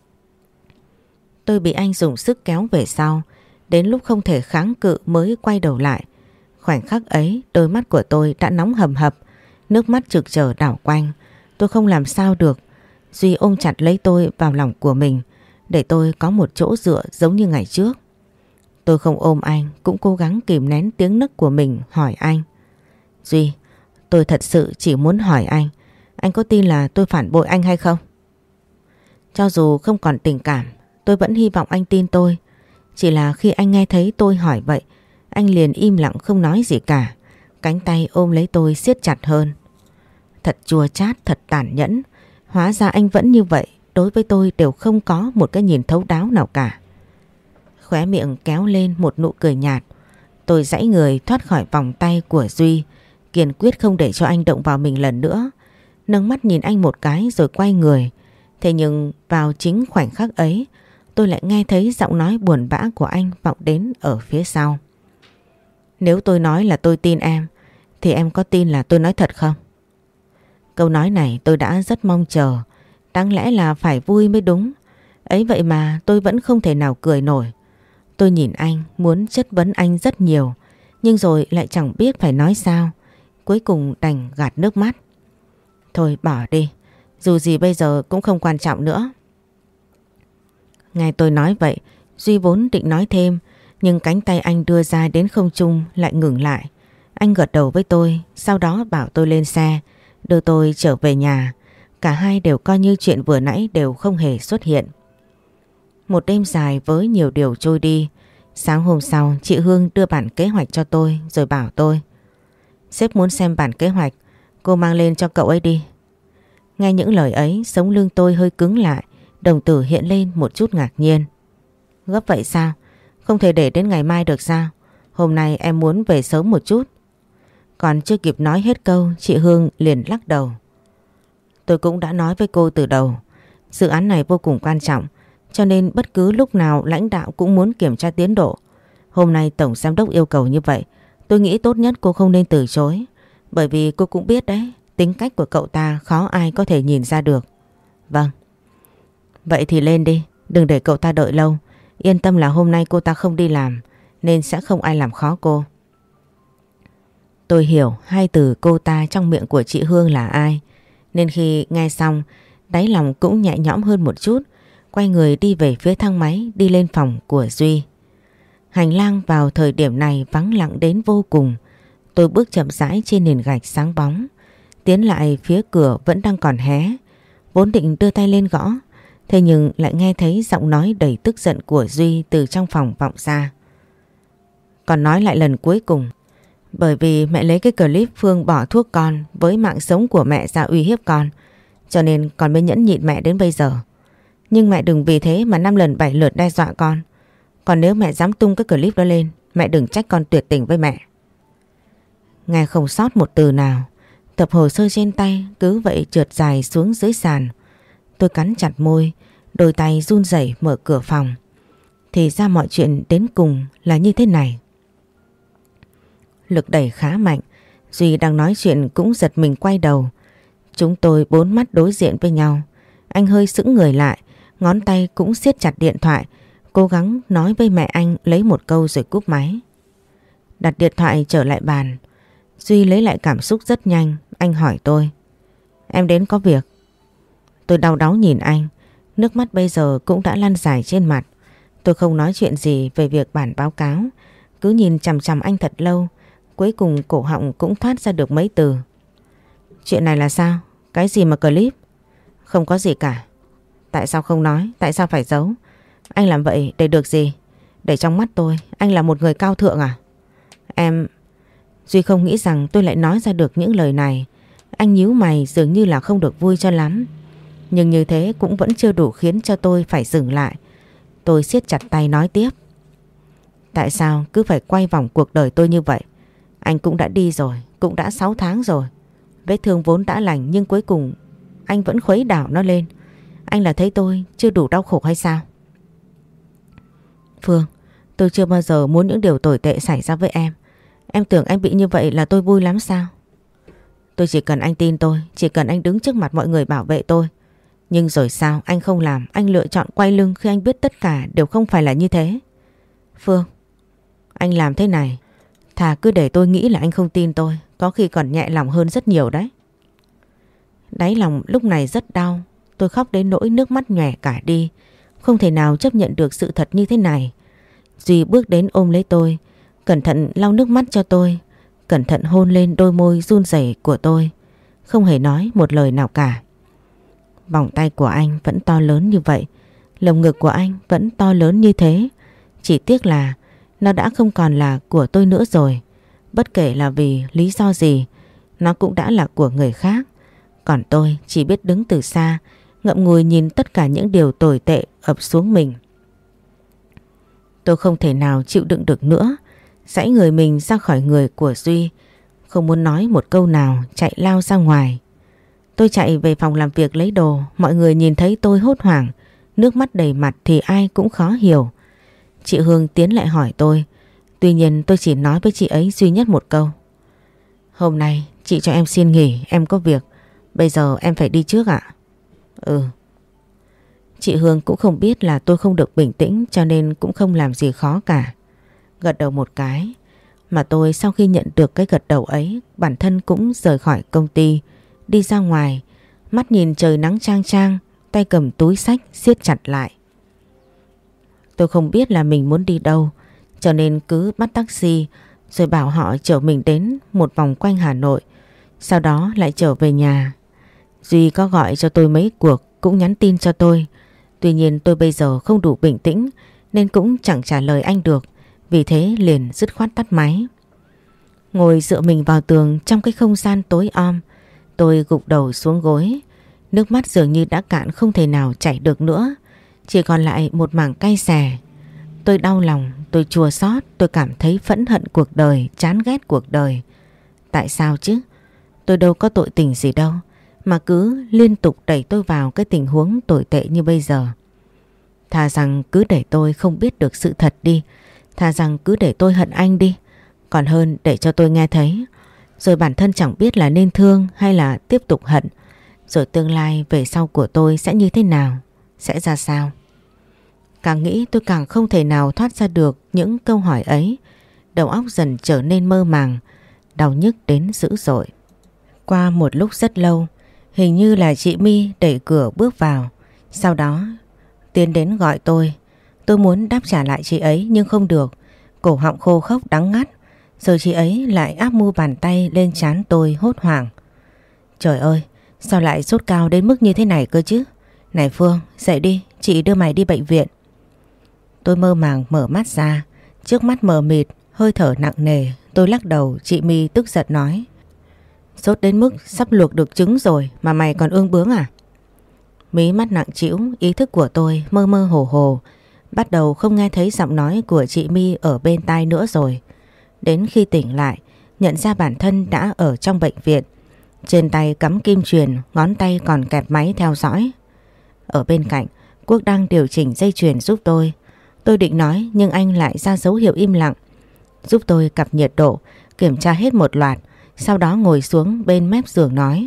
Tôi bị anh dùng sức kéo về sau, đến lúc không thể kháng cự mới quay đầu lại. Khoảnh khắc ấy, đôi mắt của tôi đã nóng hầm hập, nước mắt trực trở đảo quanh. Tôi không làm sao được. Duy ôm chặt lấy tôi vào lòng của mình, để tôi có một chỗ dựa giống như ngày trước. Tôi không ôm anh, cũng cố gắng kìm nén tiếng nấc của mình hỏi anh. Duy, tôi thật sự chỉ muốn hỏi anh, anh có tin là tôi phản bội anh hay không? Cho dù không còn tình cảm, tôi vẫn hy vọng anh tin tôi. Chỉ là khi anh nghe thấy tôi hỏi vậy, anh liền im lặng không nói gì cả. Cánh tay ôm lấy tôi siết chặt hơn. Thật chua chát, thật tàn nhẫn. Hóa ra anh vẫn như vậy, đối với tôi đều không có một cái nhìn thấu đáo nào cả. Khóe miệng kéo lên một nụ cười nhạt. Tôi giãy người thoát khỏi vòng tay của Duy, kiên quyết không để cho anh động vào mình lần nữa. Nâng mắt nhìn anh một cái rồi quay người. Thế nhưng vào chính khoảnh khắc ấy, tôi lại nghe thấy giọng nói buồn bã của anh vọng đến ở phía sau. Nếu tôi nói là tôi tin em, thì em có tin là tôi nói thật không? Câu nói này tôi đã rất mong chờ. Đáng lẽ là phải vui mới đúng. Ấy vậy mà tôi vẫn không thể nào cười nổi. Tôi nhìn anh, muốn chất vấn anh rất nhiều, nhưng rồi lại chẳng biết phải nói sao. Cuối cùng đành gạt nước mắt. Thôi bỏ đi, dù gì bây giờ cũng không quan trọng nữa. Nghe tôi nói vậy, Duy vốn định nói thêm, nhưng cánh tay anh đưa ra đến không trung lại ngừng lại. Anh gật đầu với tôi, sau đó bảo tôi lên xe, đưa tôi trở về nhà. Cả hai đều coi như chuyện vừa nãy đều không hề xuất hiện. Một đêm dài với nhiều điều trôi đi, Sáng hôm sau chị Hương đưa bản kế hoạch cho tôi rồi bảo tôi: sếp muốn xem bản kế hoạch, cô mang lên cho cậu ấy đi. Nghe những lời ấy, sống lưng tôi hơi cứng lại, đồng tử hiện lên một chút ngạc nhiên. Gấp vậy sao? Không thể để đến ngày mai được sao? Hôm nay em muốn về sớm một chút. Còn chưa kịp nói hết câu, chị Hương liền lắc đầu. Tôi cũng đã nói với cô từ đầu, dự án này vô cùng quan trọng, cho nên bất cứ lúc nào lãnh đạo cũng muốn kiểm tra tiến độ. Hôm nay tổng giám đốc yêu cầu như vậy, tôi nghĩ tốt nhất cô không nên từ chối. Bởi vì cô cũng biết đấy, tính cách của cậu ta khó ai có thể nhìn ra được. Vâng. Vậy thì lên đi, đừng để cậu ta đợi lâu. Yên tâm là hôm nay cô ta không đi làm, nên sẽ không ai làm khó cô. Tôi hiểu hai từ cô ta trong miệng của chị Hương là ai, nên khi nghe xong, đáy lòng cũng nhẹ nhõm hơn một chút. Quay người đi về phía thang máy, đi lên phòng của Duy. Hành lang vào thời điểm này vắng lặng đến vô cùng. Tôi bước chậm rãi trên nền gạch sáng bóng, tiến lại phía cửa vẫn đang còn hé. Vốn định đưa tay lên gõ, thế nhưng lại nghe thấy giọng nói đầy tức giận của Duy từ trong phòng vọng ra. Còn nói lại lần cuối cùng, bởi vì mẹ lấy cái clip Phương bỏ thuốc con với mạng sống của mẹ ra uy hiếp con, cho nên con mới nhẫn nhịn mẹ đến bây giờ. Nhưng mẹ đừng vì thế mà năm lần bảy lượt đe dọa con. Còn nếu mẹ dám tung cái clip đó lên, mẹ đừng trách con tuyệt tình với mẹ. Nghe không sót một từ nào, tập hồ sơ trên tay cứ vậy trượt dài xuống dưới sàn. Tôi cắn chặt môi, đôi tay run rẩy mở cửa phòng. Thì ra mọi chuyện đến cùng là như thế này. Lực đẩy khá mạnh, Duy đang nói chuyện cũng giật mình quay đầu. Chúng tôi bốn mắt đối diện với nhau. Anh hơi sững người lại, ngón tay cũng siết chặt điện thoại, cố gắng nói với mẹ anh lấy một câu rồi cúp máy. Đặt điện thoại trở lại bàn, Duy lấy lại cảm xúc rất nhanh. Anh hỏi tôi: em đến có việc? Tôi đau đáu nhìn anh, nước mắt bây giờ cũng đã lăn dài trên mặt. Tôi không nói chuyện gì về việc bản báo cáo, cứ nhìn chằm chằm anh thật lâu. Cuối cùng cổ họng cũng thoát ra được mấy từ. Chuyện này là sao? Cái gì mà clip? Không có gì cả. Tại sao không nói? Tại sao phải giấu? Anh làm vậy để được gì? Để trong mắt tôi anh là một người cao thượng à? Em... Duy không nghĩ rằng tôi lại nói ra được những lời này. Anh nhíu mày dường như là không được vui cho lắm. Nhưng như thế cũng vẫn chưa đủ khiến cho tôi phải dừng lại. Tôi siết chặt tay nói tiếp. Tại sao cứ phải quay vòng cuộc đời tôi như vậy? Anh cũng đã đi rồi, cũng đã sáu tháng rồi. Vết thương vốn đã lành nhưng cuối cùng anh vẫn khuấy đảo nó lên. Anh là thấy tôi chưa đủ đau khổ hay sao? Phương, tôi chưa bao giờ muốn những điều tồi tệ xảy ra với em. Em tưởng anh bị như vậy là tôi vui lắm sao? Tôi chỉ cần anh tin tôi, chỉ cần anh đứng trước mặt mọi người bảo vệ tôi. Nhưng rồi sao anh không làm, anh lựa chọn quay lưng khi anh biết tất cả đều không phải là như thế. Phương, anh làm thế này, thà cứ để tôi nghĩ là anh không tin tôi, có khi còn nhẹ lòng hơn rất nhiều đấy. Đáy lòng lúc này rất đau, tôi khóc đến nỗi nước mắt nhòe cả đi. Không thể nào chấp nhận được sự thật như thế này. Duy bước đến ôm lấy tôi, cẩn thận lau nước mắt cho tôi, cẩn thận hôn lên đôi môi run rẩy của tôi, không hề nói một lời nào cả. Vòng tay của anh vẫn to lớn như vậy, lồng ngực của anh vẫn to lớn như thế. Chỉ tiếc là nó đã không còn là của tôi nữa rồi. Bất kể là vì lý do gì, nó cũng đã là của người khác. Còn tôi chỉ biết đứng từ xa, ngậm ngùi nhìn tất cả những điều tồi tệ ập xuống mình. Tôi không thể nào chịu đựng được nữa, giãy người mình ra khỏi người của Duy, không muốn nói một câu nào, chạy lao ra ngoài. Tôi chạy về phòng làm việc lấy đồ, mọi người nhìn thấy tôi hốt hoảng, nước mắt đầy mặt thì ai cũng khó hiểu. Chị Hương tiến lại hỏi tôi, tuy nhiên tôi chỉ nói với chị ấy duy nhất một câu: hôm nay chị cho em xin nghỉ, em có việc, bây giờ em phải đi trước ạ. Ừ. Chị Hương cũng không biết là tôi không được bình tĩnh cho nên cũng không làm gì khó cả. Gật đầu một cái, mà tôi sau khi nhận được cái gật đầu ấy, bản thân cũng rời khỏi công ty, đi ra ngoài, mắt nhìn trời nắng chang chang, tay cầm túi xách siết chặt lại. Tôi không biết là mình muốn đi đâu, cho nên cứ bắt taxi rồi bảo họ chở mình đến một vòng quanh Hà Nội, sau đó lại trở về nhà. Duy có gọi cho tôi mấy cuộc, cũng nhắn tin cho tôi. Tuy nhiên tôi bây giờ không đủ bình tĩnh nên cũng chẳng trả lời anh được. vì thế liền dứt khoát tắt máy. Ngồi dựa mình vào tường trong cái không gian tối om, tôi gục đầu xuống gối. Nước mắt dường như đã cạn không thể nào chảy được nữa, chỉ còn lại một mảng cay xè. Tôi đau lòng, tôi chua xót, tôi cảm thấy phẫn hận cuộc đời, chán ghét cuộc đời. Tại sao chứ? Tôi đâu có tội tình gì đâu, mà cứ liên tục đẩy tôi vào cái tình huống tồi tệ như bây giờ. Thà rằng cứ để tôi không biết được sự thật đi, thà rằng cứ để tôi hận anh đi, còn hơn để cho tôi nghe thấy, rồi bản thân chẳng biết là nên thương hay là tiếp tục hận, rồi tương lai về sau của tôi sẽ như thế nào, sẽ ra sao. Càng nghĩ tôi càng không thể nào thoát ra được những câu hỏi ấy, đầu óc dần trở nên mơ màng, đau nhức đến dữ dội. Qua một lúc rất lâu, hình như là chị My đẩy cửa bước vào, sau đó tiến đến gọi tôi. Tôi muốn đáp trả lại chị ấy nhưng không được, cổ họng khô khốc đắng ngắt. Rồi chị ấy lại áp mu bàn tay lên trán tôi hốt hoảng. Trời ơi, sao lại sốt cao đến mức như thế này cơ chứ? Này Phương, dậy đi, chị đưa mày đi bệnh viện. Tôi mơ màng mở mắt ra, trước mắt mờ mịt, hơi thở nặng nề. Tôi lắc đầu. Chị My tức giận nói: sốt đến mức sắp luộc được trứng rồi mà mày còn ương bướng à? Mí mắt nặng trĩu, ý thức của tôi mơ mơ hồ hồ, bắt đầu không nghe thấy giọng nói của chị My ở bên tai nữa rồi. Đến khi tỉnh lại, nhận ra bản thân đã ở trong bệnh viện. Trên tay cắm kim chuyền, ngón tay còn kẹp máy theo dõi. Ở bên cạnh, Quốc đang điều chỉnh dây chuyền giúp tôi. Tôi định nói nhưng anh lại ra dấu hiệu im lặng, giúp tôi cặp nhiệt độ, kiểm tra hết một loạt, sau đó ngồi xuống bên mép giường nói: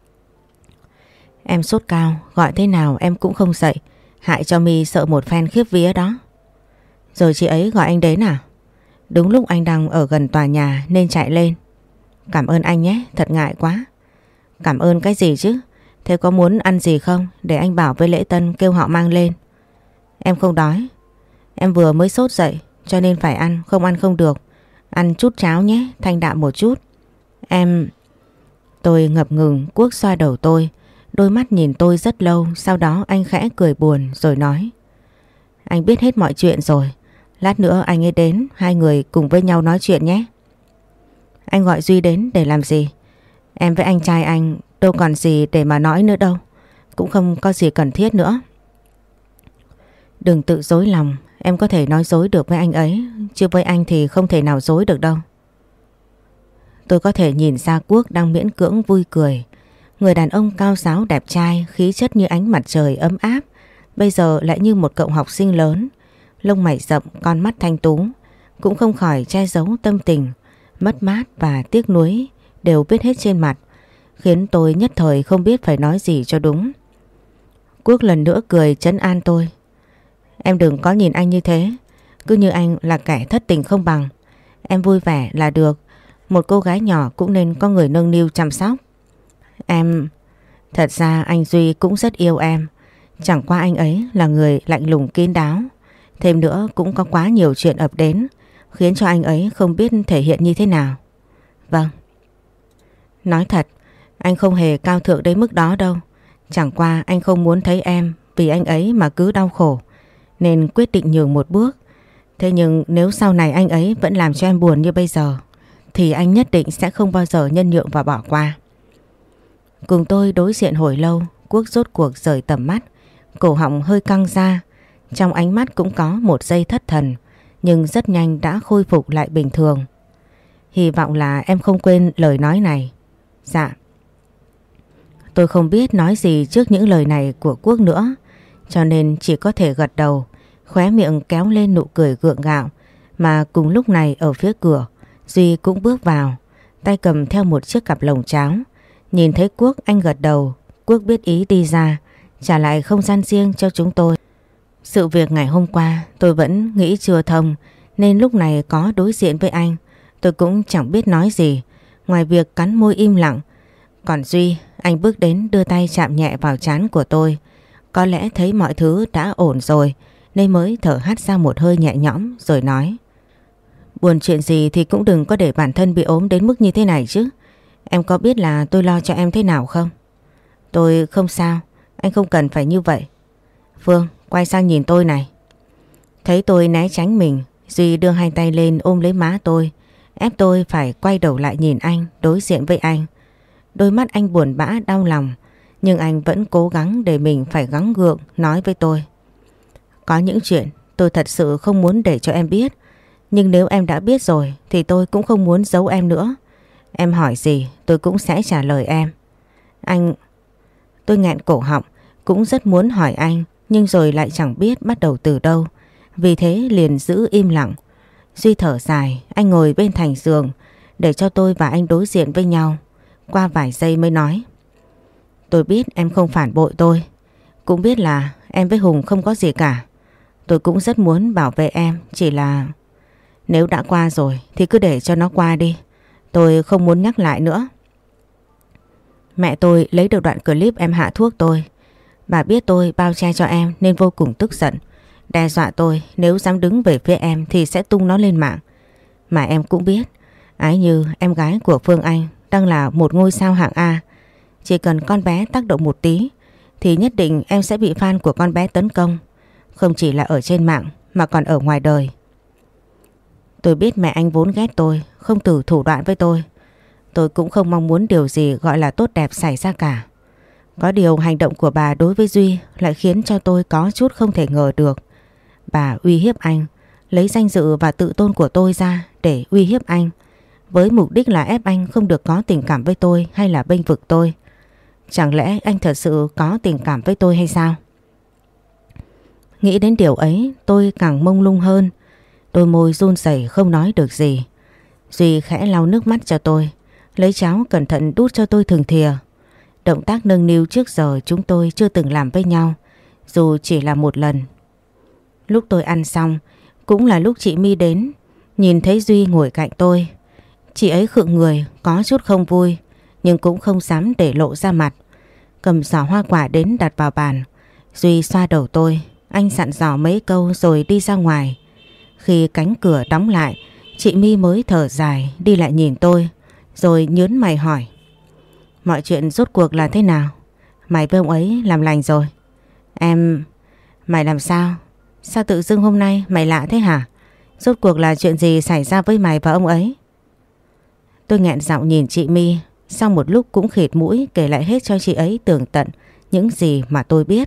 em sốt cao, gọi thế nào em cũng không dậy, hại cho My sợ một phen khiếp vía đó. Rồi chị ấy gọi anh đến à? Đúng lúc anh đang ở gần tòa nhà nên chạy lên. Cảm ơn anh nhé, thật ngại quá. Cảm ơn cái gì chứ? Thế có muốn ăn gì không? Để anh bảo với Lễ Tân kêu họ mang lên. Em không đói. Em vừa mới sốt dậy cho nên phải ăn, không ăn không được. Ăn chút cháo nhé, thanh đạm một chút. Em... Tôi ngập ngừng. Quốc xoa đầu tôi, đôi mắt nhìn tôi rất lâu. Sau đó anh khẽ cười buồn rồi nói: anh biết hết mọi chuyện rồi, lát nữa anh ấy đến, hai người cùng với nhau nói chuyện nhé. Anh gọi Duy đến để làm gì? Em với anh trai anh đâu còn gì để mà nói nữa đâu, cũng không có gì cần thiết nữa. Đừng tự dối lòng, em có thể nói dối được với anh ấy, chứ với anh thì không thể nào dối được đâu. Tôi có thể nhìn ra Quốc đang miễn cưỡng vui cười. Người đàn ông cao ráo đẹp trai, khí chất như ánh mặt trời ấm áp, bây giờ lại như một cậu học sinh lớn. Lông mày rậm, con mắt thanh tú, cũng không khỏi che giấu tâm tình mất mát và tiếc nuối đều viết hết trên mặt, khiến tôi nhất thời không biết phải nói gì cho đúng. Quốc lần nữa cười trấn an tôi: em đừng có nhìn anh như thế, cứ như anh là kẻ thất tình không bằng. Em vui vẻ là được, một cô gái nhỏ cũng nên có người nâng niu chăm sóc. Em... Thật ra anh Duy cũng rất yêu em, chẳng qua anh ấy là người lạnh lùng kín đáo, thêm nữa cũng có quá nhiều chuyện ập đến, khiến cho anh ấy không biết thể hiện như thế nào. Vâng. Nói thật, anh không hề cao thượng đến mức đó đâu. Chẳng qua anh không muốn thấy em vì anh ấy mà cứ đau khổ, nên quyết định nhường một bước. Thế nhưng nếu sau này anh ấy vẫn làm cho em buồn như bây giờ, thì anh nhất định sẽ không bao giờ nhân nhượng và bỏ qua. Cùng tôi đối diện hồi lâu, Quốc rốt cuộc rời tầm mắt, cổ họng hơi căng ra, trong ánh mắt cũng có một giây thất thần, nhưng rất nhanh đã khôi phục lại bình thường. Hy vọng là em không quên lời nói này. Dạ. Tôi không biết nói gì trước những lời này của Quốc nữa, cho nên chỉ có thể gật đầu, khóe miệng kéo lên nụ cười gượng gạo. Mà cùng lúc này ở phía cửa, Duy cũng bước vào, tay cầm theo một chiếc cặp lồng cháo. Nhìn thấy Quốc, anh gật đầu. Quốc biết ý đi ra, trả lại không gian riêng cho chúng tôi. Sự việc ngày hôm qua tôi vẫn nghĩ chưa thông, nên lúc này có đối diện với anh, tôi cũng chẳng biết nói gì, ngoài việc cắn môi im lặng. Còn Duy, anh bước đến đưa tay chạm nhẹ vào trán của tôi. Có lẽ thấy mọi thứ đã ổn rồi, nên mới thở hắt ra một hơi nhẹ nhõm rồi nói: buồn chuyện gì thì cũng đừng có để bản thân bị ốm đến mức như thế này chứ. Em có biết là tôi lo cho em thế nào không? Tôi không sao, anh không cần phải như vậy. Phương, quay sang nhìn tôi này. Thấy tôi né tránh mình, Duy đưa hai tay lên ôm lấy má tôi, ép tôi phải quay đầu lại nhìn anh, đối diện với anh. Đôi mắt anh buồn bã đau lòng, nhưng anh vẫn cố gắng để mình phải gắng gượng nói với tôi. Có những chuyện tôi thật sự không muốn để cho em biết, nhưng nếu em đã biết rồi thì tôi cũng không muốn giấu em nữa. Em hỏi gì tôi cũng sẽ trả lời em. Anh... Tôi nghẹn cổ họng, cũng rất muốn hỏi anh, nhưng rồi lại chẳng biết bắt đầu từ đâu. Vì thế liền giữ im lặng. Duy thở dài, anh ngồi bên thành giường để cho tôi và anh đối diện với nhau. Qua vài giây mới nói. Tôi biết em không phản bội tôi, cũng biết là em với Hùng không có gì cả. Tôi cũng rất muốn bảo vệ em, chỉ là nếu đã qua rồi thì cứ để cho nó qua đi. Tôi không muốn nhắc lại nữa. Mẹ tôi lấy được đoạn clip em hạ thuốc tôi. Bà biết tôi bao che cho em nên vô cùng tức giận, đe dọa tôi nếu dám đứng về phía em thì sẽ tung nó lên mạng. Mà em cũng biết, Ái Như, em gái của Phương Anh, đang là một ngôi sao hạng A. Chỉ cần con bé tác động một tí thì nhất định em sẽ bị fan của con bé tấn công. Không chỉ là ở trên mạng mà còn ở ngoài đời. Tôi biết mẹ anh vốn ghét tôi, không từ thủ đoạn với tôi. Tôi cũng không mong muốn điều gì gọi là tốt đẹp xảy ra cả. Có điều hành động của bà đối với Duy lại khiến cho tôi có chút không thể ngờ được. Bà uy hiếp anh, lấy danh dự và tự tôn của tôi ra để uy hiếp anh, với mục đích là ép anh không được có tình cảm với tôi hay là bênh vực tôi. Chẳng lẽ anh thật sự có tình cảm với tôi hay sao? Nghĩ đến điều ấy tôi càng mông lung hơn. Đôi môi run rẩy không nói được gì. Duy khẽ lau nước mắt cho tôi, lấy cháo cẩn thận đút cho tôi từng thìa. Động tác nâng niu trước giờ chúng tôi chưa từng làm với nhau, dù chỉ là một lần. Lúc tôi ăn xong cũng là lúc chị My đến, nhìn thấy Duy ngồi cạnh tôi. Chị ấy khựng người, có chút không vui, nhưng cũng không dám để lộ ra mặt. Cầm giỏ hoa quả đến đặt vào bàn. Duy xoa đầu tôi, anh dặn dò mấy câu rồi đi ra ngoài. Khi cánh cửa đóng lại, chị My mới thở dài đi lại nhìn tôi, rồi nhớn mày hỏi. Mọi chuyện rốt cuộc là thế nào? Mày với ông ấy làm lành rồi? Em... Mày làm sao? Sao tự dưng hôm nay mày lạ thế hả? Rốt cuộc là chuyện gì xảy ra với mày và ông ấy? Tôi nghẹn giọng nhìn chị My, sau một lúc cũng khịt mũi kể lại hết cho chị ấy tường tận những gì mà tôi biết.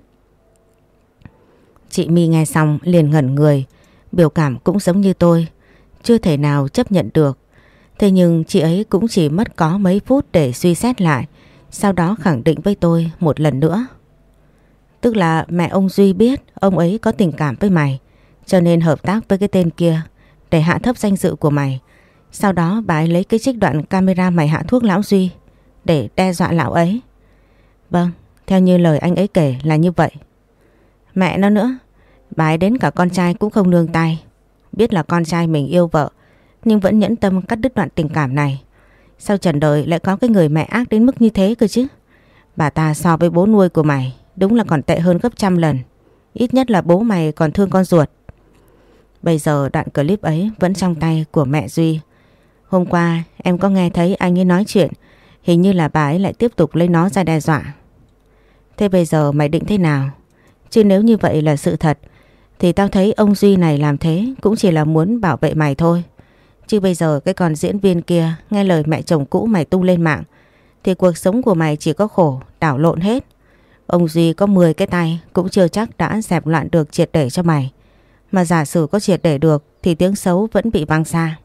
Chị My nghe xong liền ngẩn người, biểu cảm cũng giống như tôi, chưa thể nào chấp nhận được. Thế nhưng chị ấy cũng chỉ mất có mấy phút để suy xét lại, sau đó khẳng định với tôi một lần nữa. Tức là mẹ ông Duy biết ông ấy có tình cảm với mày, cho nên hợp tác với cái tên kia để hạ thấp danh dự của mày. Sau đó bà ấy lấy cái trích đoạn camera mày hạ thuốc lão Duy để đe dọa lão ấy. Vâng, theo như lời anh ấy kể là như vậy. Mẹ nó nữa, bà ấy đến cả con trai cũng không nương tay. Biết là con trai mình yêu vợ nhưng vẫn nhẫn tâm cắt đứt đoạn tình cảm này. Sao trần đời lại có cái người mẹ ác đến mức như thế cơ chứ? Bà ta so với bố nuôi của mày đúng là còn tệ hơn gấp trăm lần. Ít nhất là bố mày còn thương con ruột. Bây giờ đoạn clip ấy vẫn trong tay của mẹ Duy. Hôm qua em có nghe thấy anh ấy nói chuyện, hình như là bà ấy lại tiếp tục lấy nó ra đe dọa. Thế bây giờ mày định thế nào? Chứ nếu như vậy là sự thật thì tao thấy ông Duy này làm thế cũng chỉ là muốn bảo vệ mày thôi. Chứ bây giờ cái con diễn viên kia nghe lời mẹ chồng cũ mày tung lên mạng thì cuộc sống của mày chỉ có khổ, đảo lộn hết. Ông Duy có mười cái tay cũng chưa chắc đã dẹp loạn được triệt để cho mày. Mà giả sử có triệt để được thì tiếng xấu vẫn bị vang xa.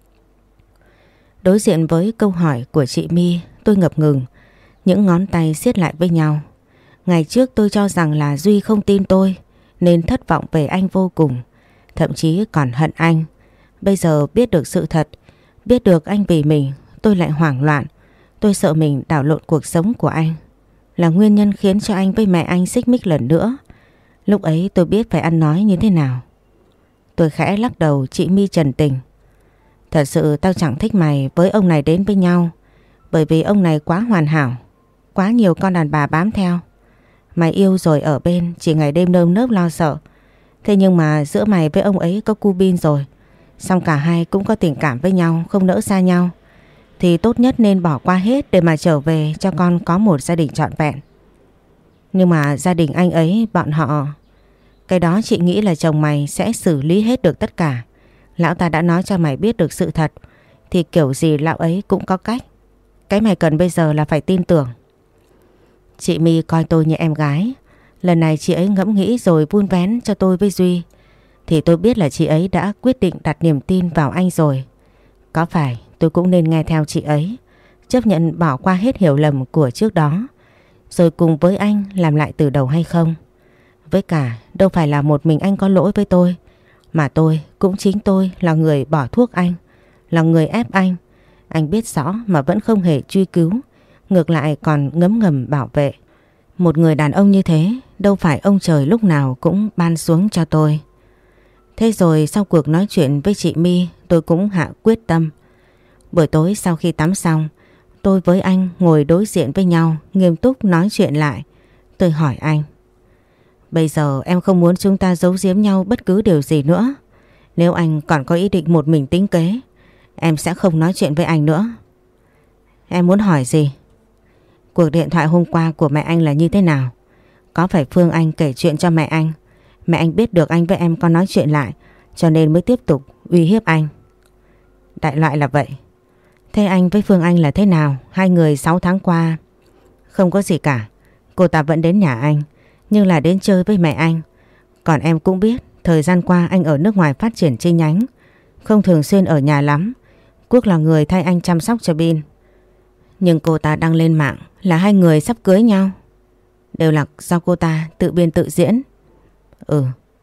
Đối diện với câu hỏi của chị My, tôi ngập ngừng, những ngón tay siết lại với nhau. Ngày trước tôi cho rằng là Duy không tin tôi nên thất vọng về anh vô cùng, thậm chí còn hận anh. Bây giờ biết được sự thật, biết được anh vì mình, tôi lại hoảng loạn. Tôi sợ mình đảo lộn cuộc sống của anh, là nguyên nhân khiến cho anh với mẹ anh xích mích lần nữa. Lúc ấy tôi biết phải ăn nói như thế nào. Tôi khẽ lắc đầu. Chị My trần tình. Thật sự tao chẳng thích mày với ông này đến với nhau, bởi vì ông này quá hoàn hảo, quá nhiều con đàn bà bám theo. Mày yêu rồi ở bên chỉ ngày đêm nơm nớp lo sợ. Thế nhưng mà giữa mày với ông ấy có cu bin rồi, xong cả hai cũng có tình cảm với nhau, không nỡ xa nhau, thì tốt nhất nên bỏ qua hết để mà trở về cho con có một gia đình trọn vẹn. Nhưng mà gia đình anh ấy, bọn họ... Cái đó chị nghĩ là chồng mày sẽ xử lý hết được tất cả. Lão ta đã nói cho mày biết được sự thật thì kiểu gì lão ấy cũng có cách. Cái mày cần bây giờ là phải tin tưởng. Chị My coi tôi như em gái. Lần này chị ấy ngẫm nghĩ rồi vun vén cho tôi với Duy. Thì tôi biết là chị ấy đã quyết định đặt niềm tin vào anh rồi. Có phải tôi cũng nên nghe theo chị ấy, chấp nhận bỏ qua hết hiểu lầm của trước đó, rồi cùng với anh làm lại từ đầu hay không? Với cả đâu phải là một mình anh có lỗi với tôi, mà tôi cũng chính tôi là người bỏ thuốc anh, là người ép anh. Anh biết rõ mà vẫn không hề truy cứu, ngược lại còn ngấm ngầm bảo vệ. Một người đàn ông như thế đâu phải ông trời lúc nào cũng ban xuống cho tôi. Thế rồi sau cuộc nói chuyện với chị My, tôi cũng hạ quyết tâm. Buổi tối sau khi tắm xong, tôi với anh ngồi đối diện với nhau, nghiêm túc nói chuyện lại. Tôi hỏi anh: bây giờ em không muốn chúng ta giấu giếm nhau bất cứ điều gì nữa. Nếu anh còn có ý định một mình tính kế, em sẽ không nói chuyện với anh nữa. Em muốn hỏi gì? Cuộc điện thoại hôm qua của mẹ anh là như thế nào? Có phải Phương Anh kể chuyện cho mẹ anh? Mẹ anh biết được anh với em có nói chuyện lại, cho nên mới tiếp tục uy hiếp anh. Đại loại là vậy. Thế anh với Phương Anh là thế nào? Hai người sáu tháng qua? Không có gì cả. Cô ta vẫn đến nhà anh, nhưng là đến chơi với mẹ anh. Còn em cũng biết, thời gian qua anh ở nước ngoài phát triển chi nhánh, không thường xuyên ở nhà lắm. Quốc là người thay anh chăm sóc cho Bin. Nhưng cô ta đăng lên mạng là hai người sắp cưới nhau. Đều là do cô ta tự biên tự diễn. Ừ.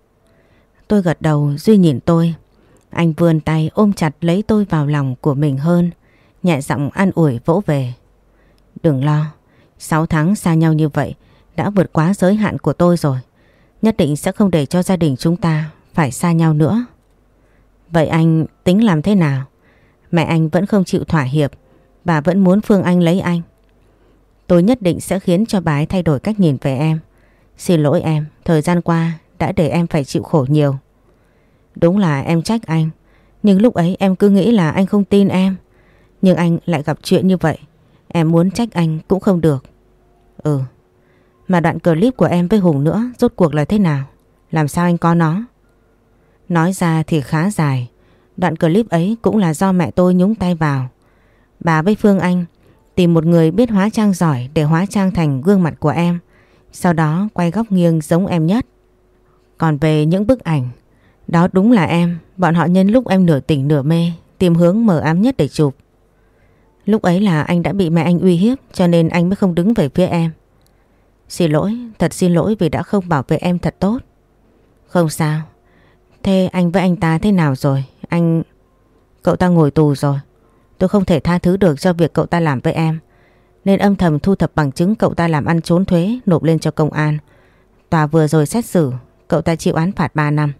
Tôi gật đầu. Duy nhìn tôi. Anh vươn tay ôm chặt lấy tôi vào lòng của mình hơn, nhẹ giọng an ủi vỗ về. Đừng lo, sáu tháng xa nhau như vậy đã vượt quá giới hạn của tôi rồi. Nhất định sẽ không để cho gia đình chúng ta phải xa nhau nữa. Vậy anh tính làm thế nào? Mẹ anh vẫn không chịu thỏa hiệp, bà vẫn muốn Phương Anh lấy anh. Tôi nhất định sẽ khiến cho bà ấy thay đổi cách nhìn về em. Xin lỗi em, thời gian qua đã để em phải chịu khổ nhiều. Đúng là em trách anh, nhưng lúc ấy em cứ nghĩ là anh không tin em. Nhưng anh lại gặp chuyện như vậy, em muốn trách anh cũng không được. Ừ. Mà đoạn clip của em với Hùng nữa rốt cuộc là thế nào? Làm sao anh có nó? Nói ra thì khá dài. Đoạn clip ấy cũng là do mẹ tôi nhúng tay vào. Bà với Phương Anh tìm một người biết hóa trang giỏi để hóa trang thành gương mặt của em, sau đó quay góc nghiêng giống em nhất. Còn về những bức ảnh, đó đúng là em. Bọn họ nhân lúc em nửa tỉnh nửa mê tìm hướng mờ ám nhất để chụp. Lúc ấy là anh đã bị mẹ anh uy hiếp, cho nên anh mới không đứng về phía em. Xin lỗi, thật xin lỗi vì đã không bảo vệ em thật tốt. Không sao. Thế anh với anh ta thế nào rồi? Anh... Cậu ta ngồi tù rồi. Tôi không thể tha thứ được cho việc cậu ta làm với em, nên âm thầm thu thập bằng chứng cậu ta làm ăn trốn thuế nộp lên cho công an. Tòa vừa rồi xét xử, cậu ta chịu án phạt ba năm.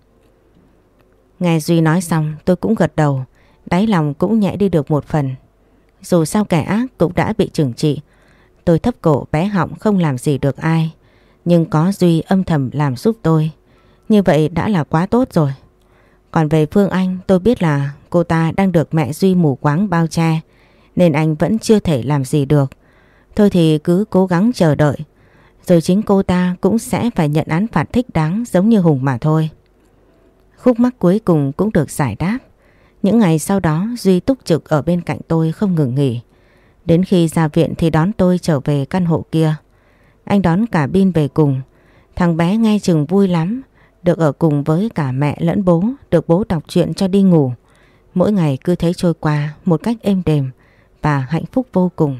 Nghe Duy nói xong tôi cũng gật đầu, đáy lòng cũng nhẹ đi được một phần. Dù sao kẻ ác cũng đã bị trừng trị. Tôi thấp cổ bé họng không làm gì được ai, nhưng có Duy âm thầm làm giúp tôi, như vậy đã là quá tốt rồi. Còn về Phương Anh, tôi biết là cô ta đang được mẹ Duy mù quáng bao che, nên anh vẫn chưa thể làm gì được. Thôi thì cứ cố gắng chờ đợi, rồi chính cô ta cũng sẽ phải nhận án phạt thích đáng giống như Hùng mà thôi. Khúc mắc cuối cùng cũng được giải đáp. Những ngày sau đó Duy túc trực ở bên cạnh tôi không ngừng nghỉ. Đến khi ra viện thì đón tôi trở về căn hộ kia. Anh đón cả Bin về cùng. Thằng bé nghe chừng vui lắm, được ở cùng với cả mẹ lẫn bố, được bố đọc truyện cho đi ngủ. Mỗi ngày cứ thế trôi qua một cách êm đềm và hạnh phúc vô cùng.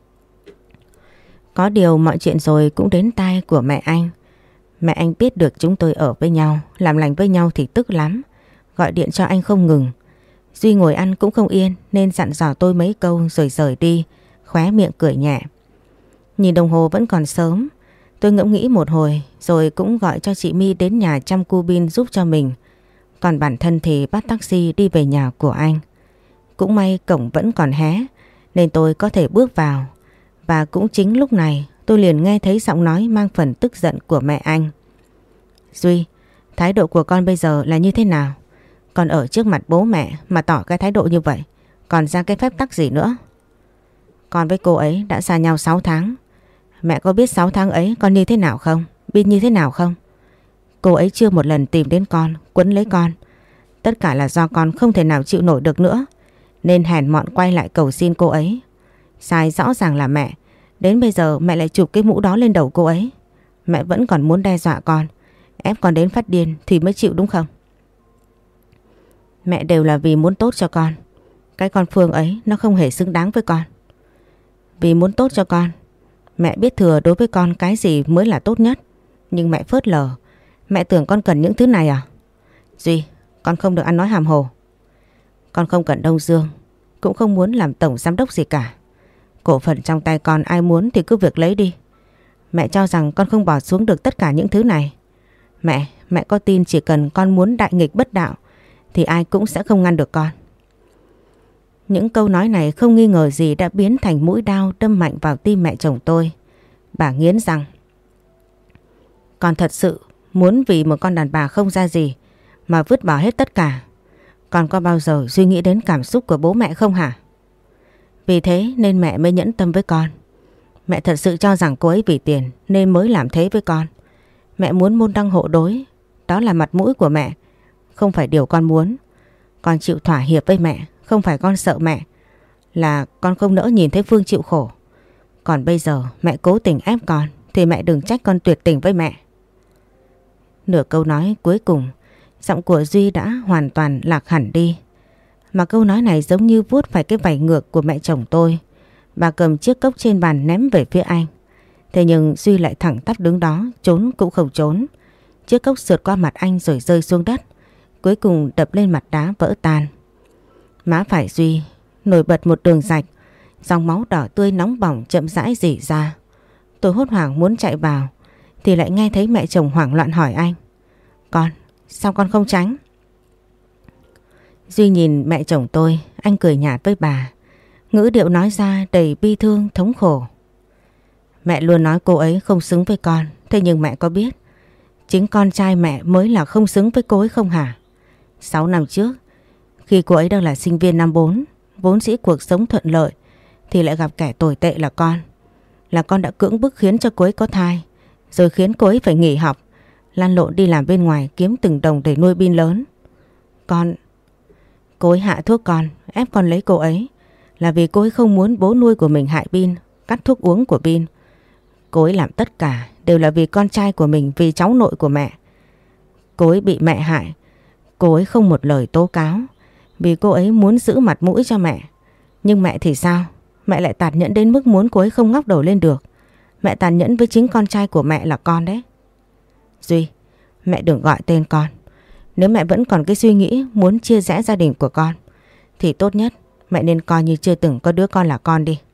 Có điều mọi chuyện rồi cũng đến tai của mẹ anh. Mẹ anh biết được chúng tôi ở với nhau, làm lành với nhau thì tức lắm, gọi điện cho anh không ngừng. Duy ngồi ăn cũng không yên nên dặn dò tôi mấy câu rồi rời đi, khóe miệng cười nhẹ. Nhìn đồng hồ vẫn còn sớm, tôi ngẫm nghĩ một hồi rồi cũng gọi cho chị My đến nhà chăm cu Bin giúp cho mình. Còn bản thân thì bắt taxi đi về nhà của anh. Cũng may cổng vẫn còn hé nên tôi có thể bước vào. Và cũng chính lúc này tôi liền nghe thấy giọng nói mang phần tức giận của mẹ anh. Duy, thái độ của con bây giờ là như thế nào? Con ở trước mặt bố mẹ mà tỏ cái thái độ như vậy, còn ra cái phép tắc gì nữa? Con với cô ấy đã xa nhau sáu tháng. Mẹ có biết sáu tháng ấy con như thế nào không? Bin như thế nào không? Cô ấy chưa một lần tìm đến con, quấn lấy con. Tất cả là do con không thể nào chịu nổi được nữa, nên hèn mọn quay lại cầu xin cô ấy. Sai rõ ràng là mẹ. Đến bây giờ mẹ lại chụp cái mũ đó lên đầu cô ấy. Mẹ vẫn còn muốn đe dọa con, ép con đến phát điên thì mới chịu đúng không? Mẹ đều là vì muốn tốt cho con. Cái con Phương ấy nó không hề xứng đáng với con. Vì muốn tốt cho con, mẹ biết thừa đối với con cái gì mới là tốt nhất. Nhưng mẹ phớt lờ. Mẹ tưởng con cần những thứ này à? Duy, con không được ăn nói hàm hồ. Con không cần Đông Dương, cũng không muốn làm tổng giám đốc gì cả. Cổ phần trong tay con ai muốn thì cứ việc lấy đi. Mẹ cho rằng con không bỏ xuống được tất cả những thứ này. Mẹ, mẹ có tin chỉ cần con muốn đại nghịch bất đạo thì ai cũng sẽ không ngăn được con. Những câu nói này không nghi ngờ gì đã biến thành mũi đao đâm mạnh vào tim mẹ chồng tôi. Bà nghiến răng. Con thật sự muốn vì một con đàn bà không ra gì mà vứt bỏ hết tất cả. Con có bao giờ suy nghĩ đến cảm xúc của bố mẹ không hả? Vì thế nên mẹ mới nhẫn tâm với con. Mẹ thật sự cho rằng cô ấy vì tiền nên mới làm thế với con. Mẹ muốn môn đăng hộ đối. Đó là mặt mũi của mẹ, không phải điều con muốn. Con chịu thỏa hiệp với mẹ, không phải con sợ mẹ, là con không nỡ nhìn thấy Phương chịu khổ. Còn bây giờ mẹ cố tình ép con thì mẹ đừng trách con tuyệt tình với mẹ. Nửa câu nói cuối cùng, giọng của Duy đã hoàn toàn lạc hẳn đi. Mà câu nói này giống như vuốt phải cái vảy ngược của mẹ chồng tôi. Bà cầm chiếc cốc trên bàn ném về phía anh. Thế nhưng Duy lại thẳng tắp đứng đó, trốn cũng không trốn. Chiếc cốc sượt qua mặt anh rồi rơi xuống đất, cuối cùng đập lên mặt đá vỡ tan. Má phải Duy nổi bật một đường rạch, dòng máu đỏ tươi nóng bỏng chậm rãi rỉ ra. Tôi hốt hoảng muốn chạy vào thì lại nghe thấy mẹ chồng hoảng loạn hỏi anh: Con, sao con không tránh? Duy nhìn mẹ chồng tôi, anh cười nhạt với bà, ngữ điệu nói ra đầy bi thương thống khổ. Mẹ luôn nói cô ấy không xứng với con, thế nhưng mẹ có biết chính con trai mẹ mới là không xứng với cô ấy không hả? Sáu năm trước, khi cô ấy đang là sinh viên năm bốn, vốn dĩ cuộc sống thuận lợi, thì lại gặp kẻ tồi tệ là con. Là con đã cưỡng bức khiến cho cô ấy có thai, rồi khiến cô ấy phải nghỉ học, lăn lộn đi làm bên ngoài kiếm từng đồng để nuôi Bin lớn. Con... Cô ấy hạ thuốc con, ép con lấy cô ấy, là vì cô ấy không muốn bố nuôi của mình hại Bin, cắt thuốc uống của Bin. Cô ấy làm tất cả đều là vì con trai của mình, vì cháu nội của mẹ. Cô ấy bị mẹ hại, cô ấy không một lời tố cáo, vì cô ấy muốn giữ mặt mũi cho mẹ. Nhưng mẹ thì sao? Mẹ lại tàn nhẫn đến mức muốn cô ấy không ngóc đầu lên được. Mẹ tàn nhẫn với chính con trai của mẹ là con đấy. Duy, mẹ đừng gọi tên con. Nếu mẹ vẫn còn cái suy nghĩ muốn chia rẽ gia đình của con, thì tốt nhất mẹ nên coi như chưa từng có đứa con là con đi.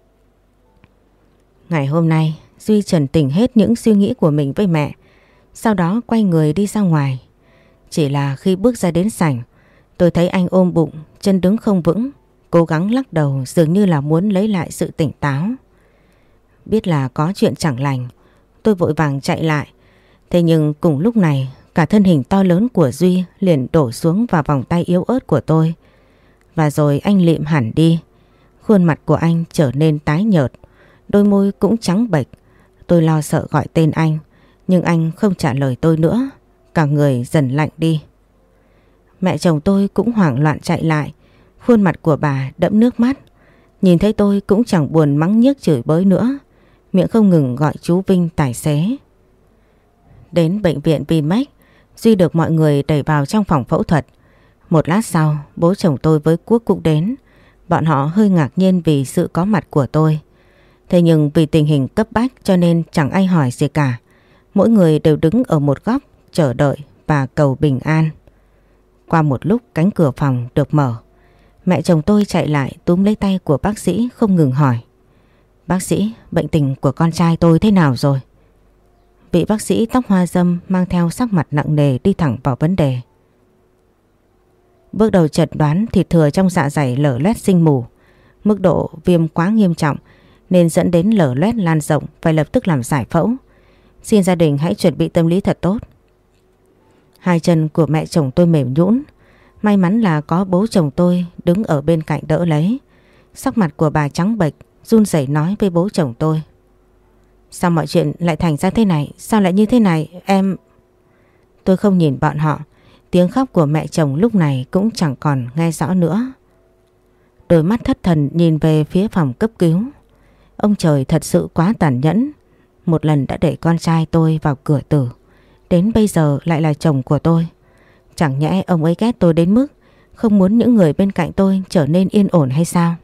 Ngày hôm nay Duy trần tình hết những suy nghĩ của mình với mẹ, sau đó quay người đi ra ngoài. Chỉ là khi bước ra đến sảnh, tôi thấy anh ôm bụng, chân đứng không vững, cố gắng lắc đầu dường như là muốn lấy lại sự tỉnh táo. Biết là có chuyện chẳng lành, tôi vội vàng chạy lại. Thế nhưng cùng lúc này, cả thân hình to lớn của Duy liền đổ xuống vào vòng tay yếu ớt của tôi. Và rồi anh lịm hẳn đi. Khuôn mặt của anh trở nên tái nhợt, đôi môi cũng trắng bệch. Tôi lo sợ gọi tên anh, nhưng anh không trả lời tôi nữa. Cả người dần lạnh đi. Mẹ chồng tôi cũng hoảng loạn chạy lại. Khuôn mặt của bà đẫm nước mắt. Nhìn thấy tôi cũng chẳng buồn mắng nhiếc chửi bới nữa, miệng không ngừng gọi chú Vinh tài xế. Đến bệnh viện Vinmec, Duy được mọi người đẩy vào trong phòng phẫu thuật. Một lát sau, bố chồng tôi với Quốc cũng đến. Bọn họ hơi ngạc nhiên vì sự có mặt của tôi. Thế nhưng vì tình hình cấp bách cho nên chẳng ai hỏi gì cả. Mỗi người đều đứng ở một góc chờ đợi và cầu bình an. Qua một lúc cánh cửa phòng được mở. Mẹ chồng tôi chạy lại túm lấy tay của bác sĩ không ngừng hỏi: Bác sĩ, bệnh tình của con trai tôi thế nào rồi? Vị bác sĩ tóc hoa râm mang theo sắc mặt nặng nề đi thẳng vào vấn đề. Bước đầu chẩn đoán thịt thừa trong dạ dày lở loét sinh mù. Mức độ viêm quá nghiêm trọng nên dẫn đến lở loét lan rộng, phải lập tức làm giải phẫu. Xin gia đình hãy chuẩn bị tâm lý thật tốt. Hai chân của mẹ chồng tôi mềm nhũn. May mắn là có bố chồng tôi đứng ở bên cạnh đỡ lấy. Sắc mặt của bà trắng bệch, run rẩy nói với bố chồng tôi: Sao mọi chuyện lại thành ra thế này? Sao lại như thế này? Em... Tôi không nhìn bọn họ, Tiếng khóc của mẹ chồng lúc này cũng chẳng còn nghe rõ nữa. Đôi mắt thất thần nhìn về phía phòng cấp cứu. Ông trời thật sự quá tàn nhẫn. Một lần đã để con trai tôi vào cửa tử, đến bây giờ lại là chồng của tôi. Chẳng nhẽ ông ấy ghét tôi đến mức không muốn những người bên cạnh tôi trở nên yên ổn hay sao?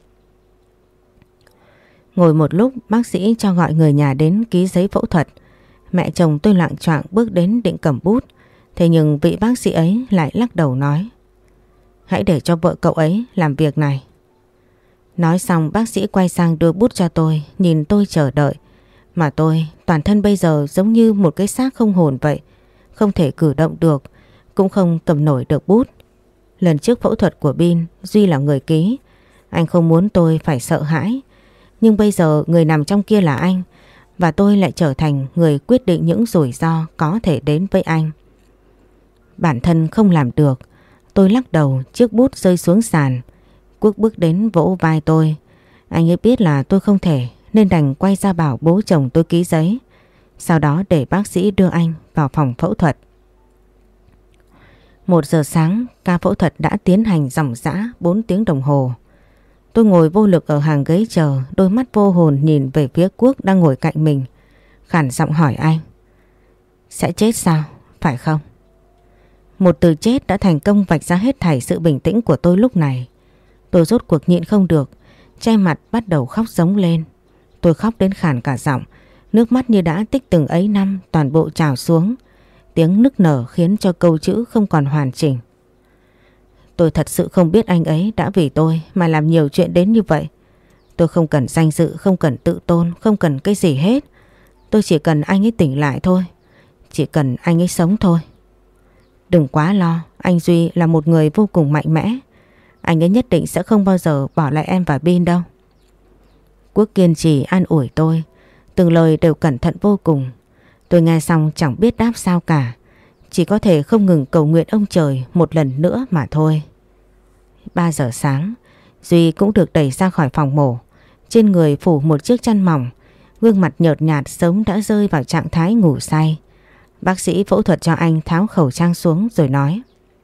Ngồi một lúc, bác sĩ cho gọi người nhà đến ký giấy phẫu thuật. Mẹ chồng tôi loạng choạng bước đến định cầm bút. Thế nhưng vị bác sĩ ấy lại lắc đầu nói: "Hãy để cho vợ cậu ấy làm việc này." Nói xong bác sĩ quay sang đưa bút cho tôi, nhìn tôi chờ đợi. Mà tôi toàn thân bây giờ giống như một cái xác không hồn vậy. Không thể cử động được, cũng không cầm nổi được bút. Lần trước phẫu thuật của Bin, Duy là người ký. Anh không muốn tôi phải sợ hãi. Nhưng bây giờ người nằm trong kia là anh, và tôi lại trở thành người quyết định những rủi ro có thể đến với anh. Bản thân không làm được. Tôi lắc đầu, chiếc bút rơi xuống sàn. Quốc bước đến vỗ vai tôi. Anh ấy biết là tôi không thể, nên đành quay ra bảo bố chồng tôi ký giấy. Sau đó để bác sĩ đưa anh vào phòng phẫu thuật. Một giờ sáng, ca phẫu thuật đã tiến hành ròng rã bốn tiếng đồng hồ. Tôi ngồi vô lực ở hàng ghế chờ, đôi mắt vô hồn nhìn về phía Quốc đang ngồi cạnh mình. Khản giọng hỏi anh: "Sẽ chết sao, phải không?" Một từ chết đã thành công vạch ra hết thảy sự bình tĩnh của tôi lúc này. Tôi rốt cuộc nhịn không được, che mặt bắt đầu khóc rống lên. Tôi khóc đến khản cả giọng, nước mắt như đã tích từng ấy năm toàn bộ trào xuống. Tiếng nức nở khiến cho câu chữ không còn hoàn chỉnh. Tôi thật sự không biết anh ấy đã vì tôi mà làm nhiều chuyện đến như vậy. Tôi không cần danh dự, không cần tự tôn, không cần cái gì hết. Tôi chỉ cần anh ấy tỉnh lại thôi. Chỉ cần anh ấy sống thôi. Đừng quá lo, anh Duy là một người vô cùng mạnh mẽ. Anh ấy nhất định sẽ không bao giờ bỏ lại em và Bin đâu. Quốc kiên trì an ủi tôi, từng lời đều cẩn thận vô cùng. Tôi nghe xong chẳng biết đáp sao cả, chỉ có thể không ngừng cầu nguyện ông trời một lần nữa mà thôi. Ba giờ sáng, Duy cũng được đẩy ra khỏi phòng mổ. Trên người phủ một chiếc chăn mỏng, gương mặt nhợt nhạt sớm đã rơi vào trạng thái ngủ say. Bác sĩ phẫu thuật cho anh tháo khẩu trang xuống rồi nói: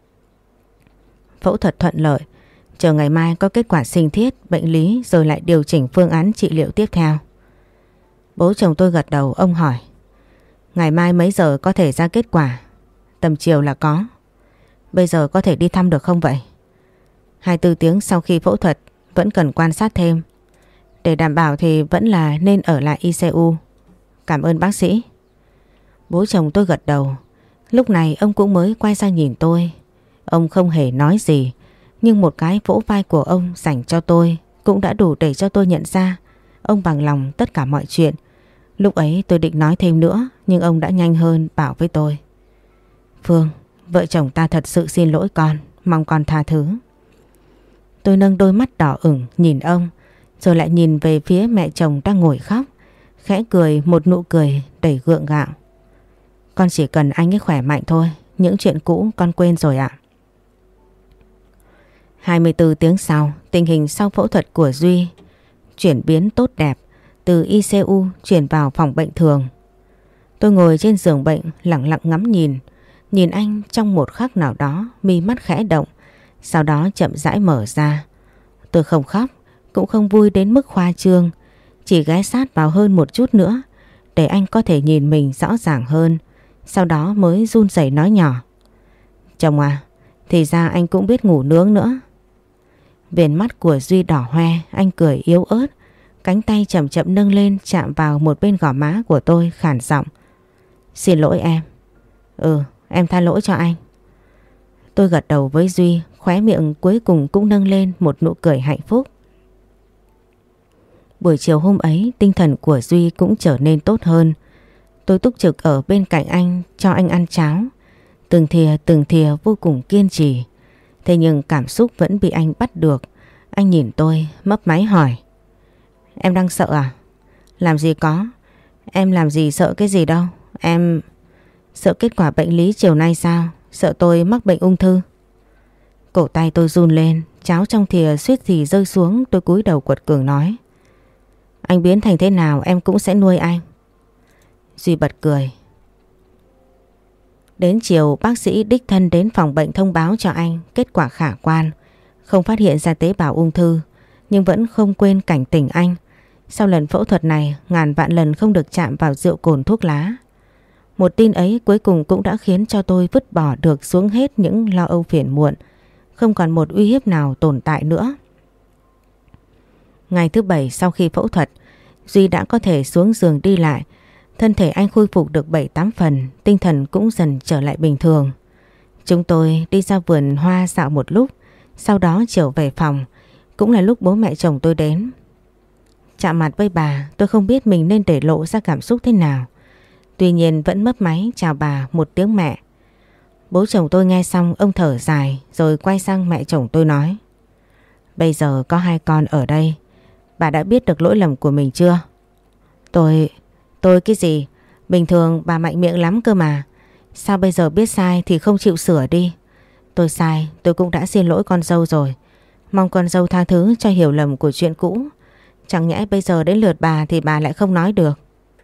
"Phẫu thuật thuận lợi, chờ ngày mai có kết quả sinh thiết, bệnh lý rồi lại điều chỉnh phương án trị liệu tiếp theo." Bố chồng tôi gật đầu, ông hỏi: "Ngày mai mấy giờ có thể ra kết quả?" "Tầm chiều là có." "Bây giờ có thể đi thăm được không vậy?" hai mươi bốn tiếng sau khi phẫu thuật vẫn cần quan sát thêm. Để đảm bảo thì vẫn là nên ở lại i xê u. Cảm ơn bác sĩ." Bố chồng tôi gật đầu. Lúc này ông cũng mới quay sang nhìn tôi. Ông không hề nói gì, nhưng một cái vỗ vai của ông dành cho tôi cũng đã đủ để cho tôi nhận ra ông bằng lòng tất cả mọi chuyện. Lúc ấy tôi định nói thêm nữa, nhưng ông đã nhanh hơn bảo với tôi: "Phương, vợ chồng ta thật sự xin lỗi con, mong con tha thứ." Tôi nâng đôi mắt đỏ ửng nhìn ông, rồi lại nhìn về phía mẹ chồng đang ngồi khóc, khẽ cười một nụ cười đầy gượng gạo. "Con chỉ cần anh ấy khỏe mạnh thôi, những chuyện cũ con quên rồi ạ." hai mươi bốn tiếng sau, tình hình sau phẫu thuật của Duy chuyển biến tốt đẹp, từ i xê u chuyển vào phòng bệnh thường. Tôi ngồi trên giường bệnh lặng lặng ngắm nhìn, nhìn anh trong một khắc nào đó mi mắt khẽ động, sau đó chậm rãi mở ra. Tôi không khóc, cũng không vui đến mức khoa trương, chỉ ghé sát vào hơn một chút nữa để anh có thể nhìn mình rõ ràng hơn, sau đó mới run rẩy nói nhỏ: "Chồng à, thì ra anh cũng biết ngủ nướng nữa." Viền mắt của Duy đỏ hoe, anh cười yếu ớt, cánh tay chậm chậm nâng lên chạm vào một bên gò má của tôi, khản giọng: "Xin lỗi em." "Ừ, em tha lỗi cho anh." Tôi gật đầu với Duy, khóe miệng cuối cùng cũng nâng lên một nụ cười hạnh phúc. Buổi chiều hôm ấy, tinh thần của Duy cũng trở nên tốt hơn. Tôi túc trực ở bên cạnh anh, cho anh ăn cháo, từng thìa từng thìa vô cùng kiên trì. Thế nhưng cảm xúc vẫn bị anh bắt được. Anh nhìn tôi mấp máy hỏi: "Em đang sợ à?" "Làm gì có, em làm gì sợ cái gì đâu. Em sợ kết quả bệnh lý chiều nay sao? Sợ tôi mắc bệnh ung thư." Cổ tay tôi run lên, cháo trong thìa suýt thì rơi xuống. Tôi cúi đầu quật cường nói: "Anh biến thành thế nào em cũng sẽ nuôi anh." Duy bật cười: Đến chiều bác sĩ đích thân đến phòng bệnh thông báo cho anh kết quả khả quan, không phát hiện ra tế bào ung thư, nhưng vẫn không quên cảnh tỉnh anh. Sau lần phẫu thuật này ngàn vạn lần không được chạm vào rượu cồn thuốc lá. Một tin ấy cuối cùng cũng đã khiến cho tôi vứt bỏ được xuống hết những lo âu phiền muộn, không còn một uy hiếp nào tồn tại nữa. Ngày thứ bảy sau khi phẫu thuật, Duy đã có thể xuống giường đi lại. Thân thể anh khôi phục được bảy tám phần, tinh thần cũng dần trở lại bình thường. Chúng tôi đi ra vườn hoa dạo một lúc, sau đó trở về phòng, cũng là lúc bố mẹ chồng tôi đến. Chạm mặt với bà, tôi không biết mình nên để lộ ra cảm xúc thế nào. Tuy nhiên vẫn mấp máy chào bà một tiếng mẹ. Bố chồng tôi nghe xong ông thở dài rồi quay sang mẹ chồng tôi nói: Bây giờ có hai con ở đây, bà đã biết được lỗi lầm của mình chưa? Tôi... tôi cái gì? Bình thường bà mạnh miệng lắm cơ mà. Sao bây giờ biết sai thì không chịu sửa đi? Tôi sai, tôi cũng đã xin lỗi con dâu rồi. Mong con dâu tha thứ cho hiểu lầm của chuyện cũ. Chẳng nhẽ bây giờ đến lượt bà thì bà lại không nói được.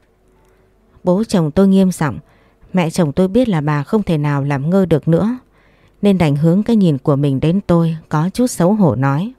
Bố chồng tôi nghiêm giọng. Mẹ chồng tôi biết là bà không thể nào làm ngơ được nữa, nên đành hướng cái nhìn của mình đến tôi, có chút xấu hổ nói: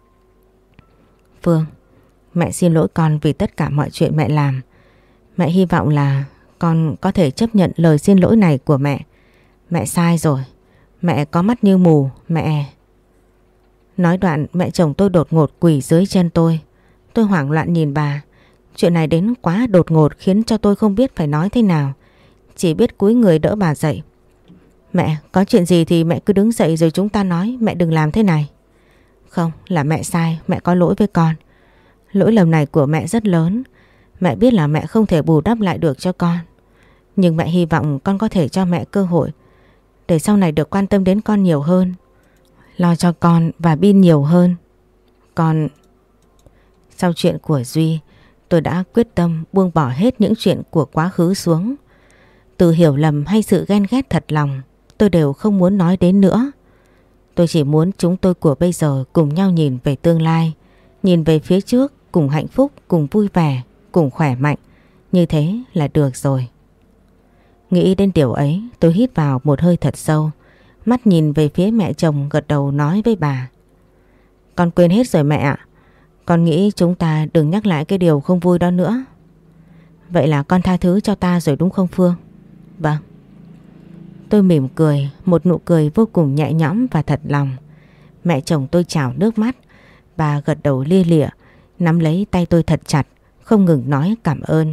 Phương, mẹ xin lỗi con vì tất cả mọi chuyện mẹ làm. Mẹ hy vọng là con có thể chấp nhận lời xin lỗi này của mẹ. Mẹ sai rồi. Mẹ có mắt như mù, mẹ... Nói đoạn mẹ chồng tôi đột ngột quỳ dưới chân tôi. Tôi hoảng loạn nhìn bà. Chuyện này đến quá đột ngột khiến cho tôi không biết phải nói thế nào. Chỉ biết cúi người đỡ bà dậy. Mẹ, có chuyện gì thì mẹ cứ đứng dậy rồi chúng ta nói, mẹ đừng làm thế này. Không, là mẹ sai, mẹ có lỗi với con. Lỗi lầm này của mẹ rất lớn. Mẹ biết là mẹ không thể bù đắp lại được cho con. Nhưng mẹ hy vọng con có thể cho mẹ cơ hội để sau này được quan tâm đến con nhiều hơn, lo cho con và Bin nhiều hơn. Con... Sau chuyện của Duy, tôi đã quyết tâm buông bỏ hết những chuyện của quá khứ xuống. Từ hiểu lầm hay sự ghen ghét thật lòng, tôi đều không muốn nói đến nữa. Tôi chỉ muốn chúng tôi của bây giờ cùng nhau nhìn về tương lai, nhìn về phía trước, cùng hạnh phúc, cùng vui vẻ, cùng khỏe mạnh. Như thế là được rồi. Nghĩ đến điều ấy, tôi hít vào một hơi thật sâu, mắt nhìn về phía mẹ chồng, gật đầu nói với bà: Con quên hết rồi mẹ ạ. Con nghĩ chúng ta đừng nhắc lại cái điều không vui đó nữa. Vậy là con tha thứ cho ta rồi đúng không Phương? Vâng. Tôi mỉm cười, một nụ cười vô cùng nhẹ nhõm và thật lòng. Mẹ chồng tôi trào nước mắt. Bà gật đầu lia lịa, nắm lấy tay tôi thật chặt, không ngừng nói cảm ơn.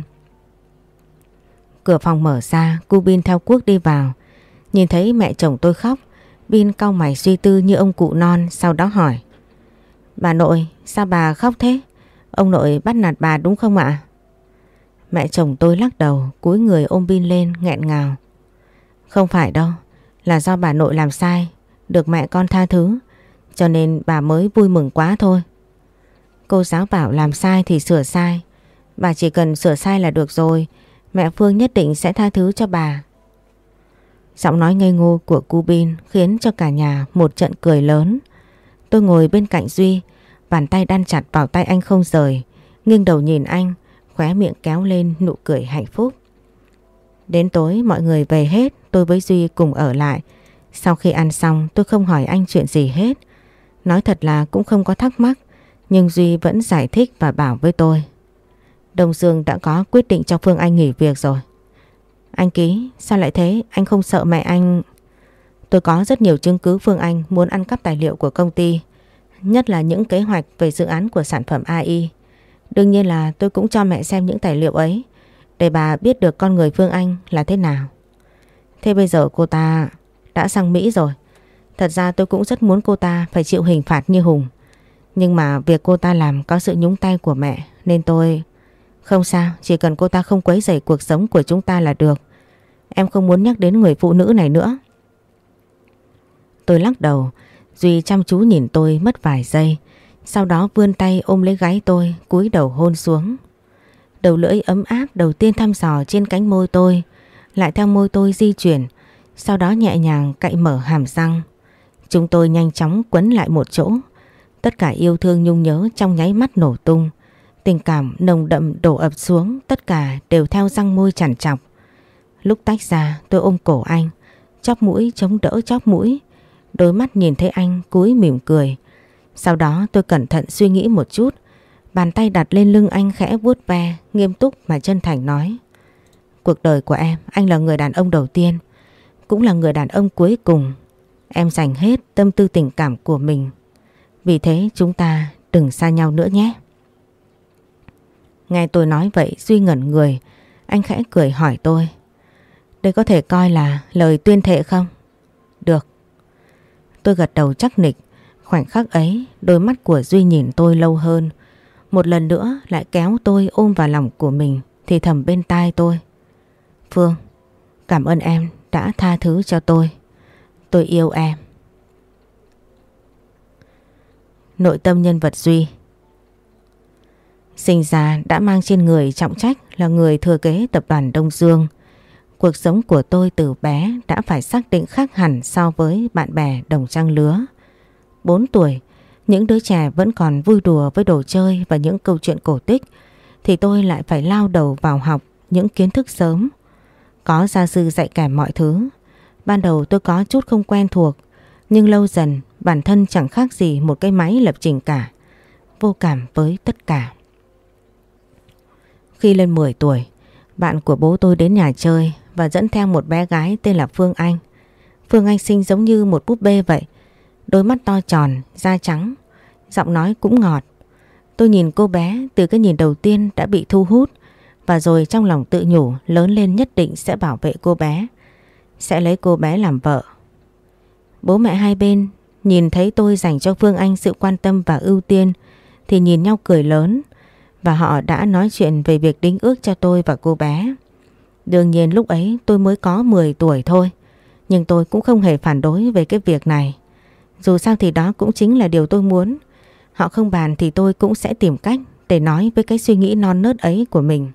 Cửa phòng mở ra, cô Bin theo cuốc đi vào. Nhìn thấy mẹ chồng tôi khóc, Bin cau mày suy tư như ông cụ non, sau đó hỏi: Bà nội, sao bà khóc thế? Ông nội bắt nạt bà đúng không ạ? Mẹ chồng tôi lắc đầu, cúi người ôm Bin lên nghẹn ngào: Không phải đâu, là do bà nội làm sai, được mẹ con tha thứ, cho nên bà mới vui mừng quá thôi. Cô giáo bảo làm sai thì sửa sai, bà chỉ cần sửa sai là được rồi, mẹ Phương nhất định sẽ tha thứ cho bà. Giọng nói ngây ngô của cô Bin khiến cho cả nhà một trận cười lớn. Tôi ngồi bên cạnh Duy, bàn tay đan chặt vào tay anh không rời, nghiêng đầu nhìn anh, khóe miệng kéo lên nụ cười hạnh phúc. Đến tối mọi người về hết, tôi với Duy cùng ở lại. Sau khi ăn xong tôi không hỏi anh chuyện gì hết. Nói thật là cũng không có thắc mắc, nhưng Duy vẫn giải thích và bảo với tôi: Đông Dương đã có quyết định cho Phương Anh nghỉ việc rồi. Anh Ký, sao lại thế? Anh không sợ mẹ anh... Tôi có rất nhiều chứng cứ Phương Anh muốn ăn cắp tài liệu của công ty, nhất là những kế hoạch về dự án của sản phẩm a i. Đương nhiên là tôi cũng cho mẹ xem những tài liệu ấy để bà biết được con người Phương Anh là thế nào. Thế bây giờ cô ta đã sang Mỹ rồi. Thật ra tôi cũng rất muốn cô ta phải chịu hình phạt như Hùng, nhưng mà việc cô ta làm có sự nhúng tay của mẹ nên tôi... Không sao, chỉ cần cô ta không quấy rầy cuộc sống của chúng ta là được. Em không muốn nhắc đến người phụ nữ này nữa. Tôi lắc đầu. Duy chăm chú nhìn tôi mất vài giây, sau đó vươn tay ôm lấy gáy tôi, cúi đầu hôn xuống. Đầu lưỡi ấm áp đầu tiên thăm dò trên cánh môi tôi, lại theo môi tôi di chuyển, sau đó nhẹ nhàng cạy mở hàm răng. Chúng tôi nhanh chóng quấn lại một chỗ. Tất cả yêu thương nhung nhớ trong nháy mắt nổ tung. Tình cảm nồng đậm đổ ập xuống, tất cả đều theo răng môi chằn chọc. Lúc tách ra tôi ôm cổ anh, chóp mũi chống đỡ chóp mũi, đôi mắt nhìn thấy anh cúi mỉm cười. Sau đó tôi cẩn thận suy nghĩ một chút, bàn tay đặt lên lưng anh khẽ vuốt ve, nghiêm túc mà chân thành nói: cuộc đời của em, anh là người đàn ông đầu tiên, cũng là người đàn ông cuối cùng. Em dành hết tâm tư tình cảm của mình, vì thế chúng ta đừng xa nhau nữa nhé. Nghe tôi nói vậy Duy ngẩn người, anh khẽ cười hỏi tôi: đây có thể coi là lời tuyên thệ không? Được. Tôi gật đầu chắc nịch. Khoảnh khắc ấy, đôi mắt của Duy nhìn tôi lâu hơn, một lần nữa lại kéo tôi ôm vào lòng của mình, thì thầm bên tai tôi: Phương, cảm ơn em đã tha thứ cho tôi. Tôi yêu em. Nội tâm nhân vật Duy. Sinh ra đã mang trên người trọng trách là người thừa kế tập đoàn Đông Dương. Cuộc sống của tôi từ bé đã phải xác định khác hẳn so với bạn bè đồng trang lứa. Bốn tuổi, những đứa trẻ vẫn còn vui đùa với đồ chơi và những câu chuyện cổ tích, thì tôi lại phải lao đầu vào học những kiến thức sớm. Có gia sư dạy kèm mọi thứ. Ban đầu tôi có chút không quen thuộc, nhưng lâu dần bản thân chẳng khác gì một cái máy lập trình cả, vô cảm với tất cả. Khi lên mười tuổi, bạn của bố tôi đến nhà chơi và dẫn theo một bé gái tên là Phương Anh. Phương Anh xinh giống như một búp bê vậy, đôi mắt to tròn, da trắng, giọng nói cũng ngọt. Tôi nhìn cô bé từ cái nhìn đầu tiên đã bị thu hút, và rồi trong lòng tự nhủ lớn lên nhất định sẽ bảo vệ cô bé, sẽ lấy cô bé làm vợ. Bố mẹ hai bên nhìn thấy tôi dành cho Phương Anh sự quan tâm và ưu tiên thì nhìn nhau cười lớn, và họ đã nói chuyện về việc đính ước cho tôi và cô bé. Đương nhiên lúc ấy tôi mới có mười tuổi thôi, nhưng tôi cũng không hề phản đối về cái việc này. Dù sao thì đó cũng chính là điều tôi muốn. Họ không bàn thì tôi cũng sẽ tìm cách để nói với cái suy nghĩ non nớt ấy của mình.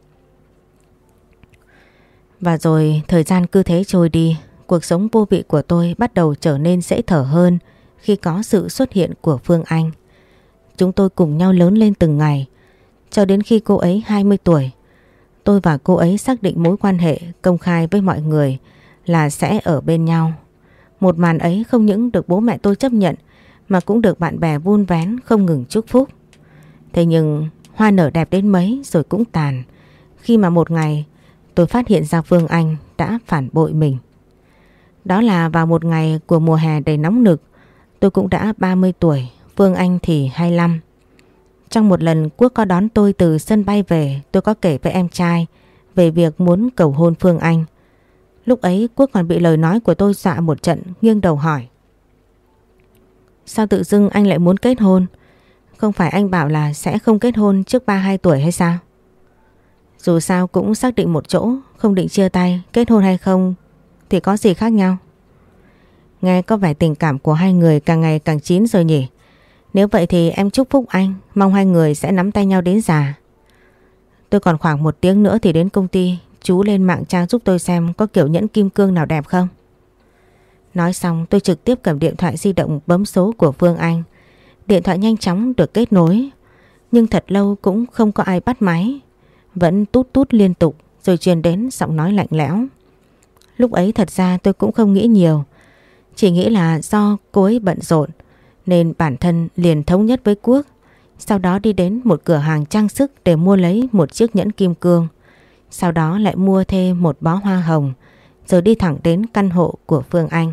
Và rồi thời gian cứ thế trôi đi, cuộc sống vô vị của tôi bắt đầu trở nên dễ thở hơn khi có sự xuất hiện của Phương Anh. Chúng tôi cùng nhau lớn lên từng ngày, cho đến khi cô ấy hai mươi tuổi. Tôi và cô ấy xác định mối quan hệ công khai với mọi người là sẽ ở bên nhau. Một màn ấy không những được bố mẹ tôi chấp nhận, mà cũng được bạn bè vun vén không ngừng chúc phúc. Thế nhưng hoa nở đẹp đến mấy rồi cũng tàn, khi mà một ngày tôi phát hiện ra Phương Anh đã phản bội mình. Đó là vào một ngày của mùa hè đầy nóng nực. Tôi cũng đã ba mươi tuổi, Phương Anh thì hai mươi lăm. Trong một lần Quốc có đón tôi từ sân bay về, tôi có kể với em trai về việc muốn cầu hôn Phương Anh. Lúc ấy Quốc còn bị lời nói của tôi dọa một trận, nghiêng đầu hỏi: sao tự dưng anh lại muốn kết hôn? Không phải anh bảo là sẽ không kết hôn trước ba mươi hai tuổi hay sao? Dù sao cũng xác định một chỗ, không định chia tay, kết hôn hay không thì có gì khác nhau. Nghe có vẻ tình cảm của hai người càng ngày càng chín rồi nhỉ? Nếu vậy thì em chúc phúc anh, mong hai người sẽ nắm tay nhau đến già. Tôi còn khoảng một tiếng nữa thì đến công ty, chú lên mạng tra giúp tôi xem có kiểu nhẫn kim cương nào đẹp không. Nói xong tôi trực tiếp cầm điện thoại di động bấm số của Phương Anh. Điện thoại nhanh chóng được kết nối, nhưng thật lâu cũng không có ai bắt máy. Vẫn tút tút liên tục, rồi truyền đến giọng nói lạnh lẽo. Lúc ấy thật ra tôi cũng không nghĩ nhiều, chỉ nghĩ là do cô ấy bận rộn nên bản thân liền thống nhất với Quốc. Sau đó đi đến một cửa hàng trang sức để mua lấy một chiếc nhẫn kim cương. Sau đó lại mua thêm một bó hoa hồng, rồi đi thẳng đến căn hộ của Phương Anh.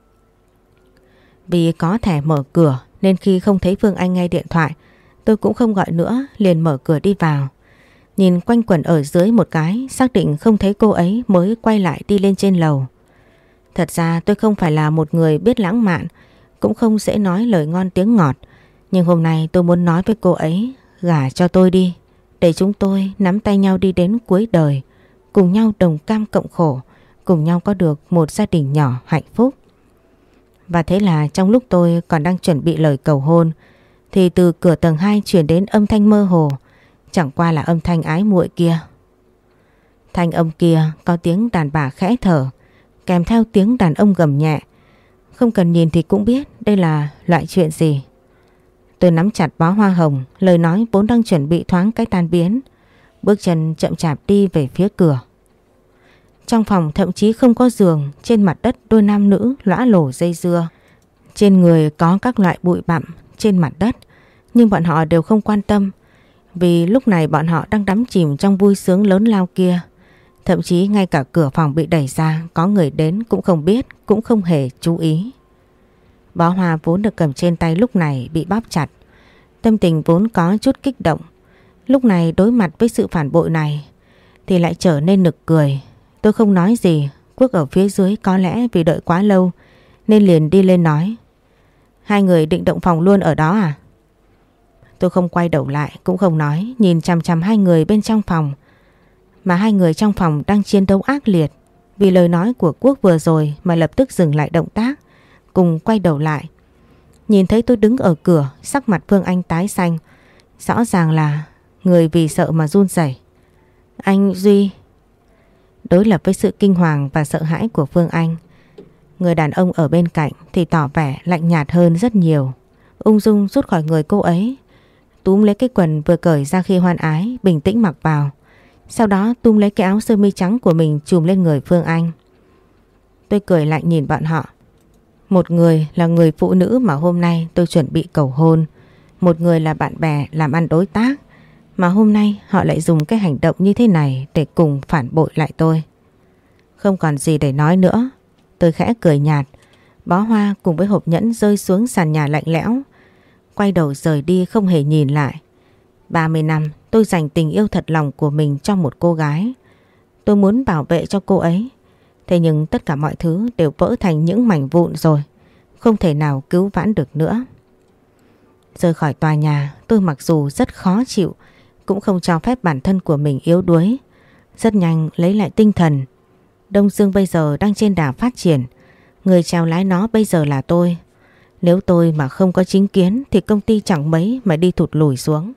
Vì có thẻ mở cửa nên khi không thấy Phương Anh nghe điện thoại, tôi cũng không gọi nữa, liền mở cửa đi vào. Nhìn quanh quẩn ở dưới một cái, xác định không thấy cô ấy mới quay lại đi lên trên lầu. Thật ra tôi không phải là một người biết lãng mạn, cũng không dễ nói lời ngon tiếng ngọt. Nhưng hôm nay tôi muốn nói với cô ấy, gả cho tôi đi, để chúng tôi nắm tay nhau đi đến cuối đời, cùng nhau đồng cam cộng khổ, cùng nhau có được một gia đình nhỏ hạnh phúc. Và thế là trong lúc tôi còn đang chuẩn bị lời cầu hôn, thì từ cửa tầng hai truyền đến âm thanh mơ hồ, chẳng qua là âm thanh ái muội kia. Thanh âm kia có tiếng đàn bà khẽ thở, kèm theo tiếng đàn ông gầm nhẹ. Không cần nhìn thì cũng biết đây là loại chuyện gì. Tôi nắm chặt bó hoa hồng, lời nói vốn đang chuẩn bị thoáng cái tan biến, bước chân chậm chạp đi về phía cửa. Trong phòng thậm chí không có giường, trên mặt đất đôi nam nữ lõa lổ dây dưa. Trên người có các loại bụi bặm trên mặt đất, nhưng bọn họ đều không quan tâm, vì lúc này bọn họ đang đắm chìm trong vui sướng lớn lao kia. Thậm chí ngay cả cửa phòng bị đẩy ra, có người đến cũng không biết, cũng không hề chú ý. Bó hoa vốn được cầm trên tay lúc này bị bóp chặt. Tâm tình vốn có chút kích động, lúc này đối mặt với sự phản bội này thì lại trở nên nực cười. Tôi không nói gì. Quốc ở phía dưới có lẽ vì đợi quá lâu nên liền đi lên nói: hai người định động phòng luôn ở đó à? Tôi không quay đầu lại cũng không nói, nhìn chằm chằm hai người bên trong phòng. Mà hai người trong phòng đang chiến đấu ác liệt. Vì lời nói của Quốc vừa rồi mà lập tức dừng lại động tác, cùng quay đầu lại. Nhìn thấy tôi đứng ở cửa, sắc mặt Phương Anh tái xanh, rõ ràng là người vì sợ mà run rẩy. Anh Duy. Đối lập với sự kinh hoàng và sợ hãi của Phương Anh, người đàn ông ở bên cạnh thì tỏ vẻ lạnh nhạt hơn rất nhiều. Ung dung rút khỏi người cô ấy, túm lấy cái quần vừa cởi ra khi hoan ái, bình tĩnh mặc vào. Sau đó túm lấy cái áo sơ mi trắng của mình trùm lên người Phương Anh. Tôi cười lạnh nhìn bọn họ. Một người là người phụ nữ mà hôm nay tôi chuẩn bị cầu hôn, một người là bạn bè làm ăn đối tác, mà hôm nay họ lại dùng cái hành động như thế này để cùng phản bội lại tôi. Không còn gì để nói nữa. Tôi khẽ cười nhạt, bó hoa cùng với hộp nhẫn rơi xuống sàn nhà lạnh lẽo, quay đầu rời đi không hề nhìn lại. ba mươi năm tôi dành tình yêu thật lòng của mình cho một cô gái. Tôi muốn bảo vệ cho cô ấy. Thế nhưng tất cả mọi thứ đều vỡ thành những mảnh vụn rồi, không thể nào cứu vãn được nữa. Rời khỏi tòa nhà, tôi mặc dù rất khó chịu, cũng không cho phép bản thân của mình yếu đuối. Rất nhanh lấy lại tinh thần. Đông Dương bây giờ đang trên đà phát triển, người chèo lái nó bây giờ là tôi. Nếu tôi mà không có chính kiến thì công ty chẳng mấy mà đi thụt lùi xuống.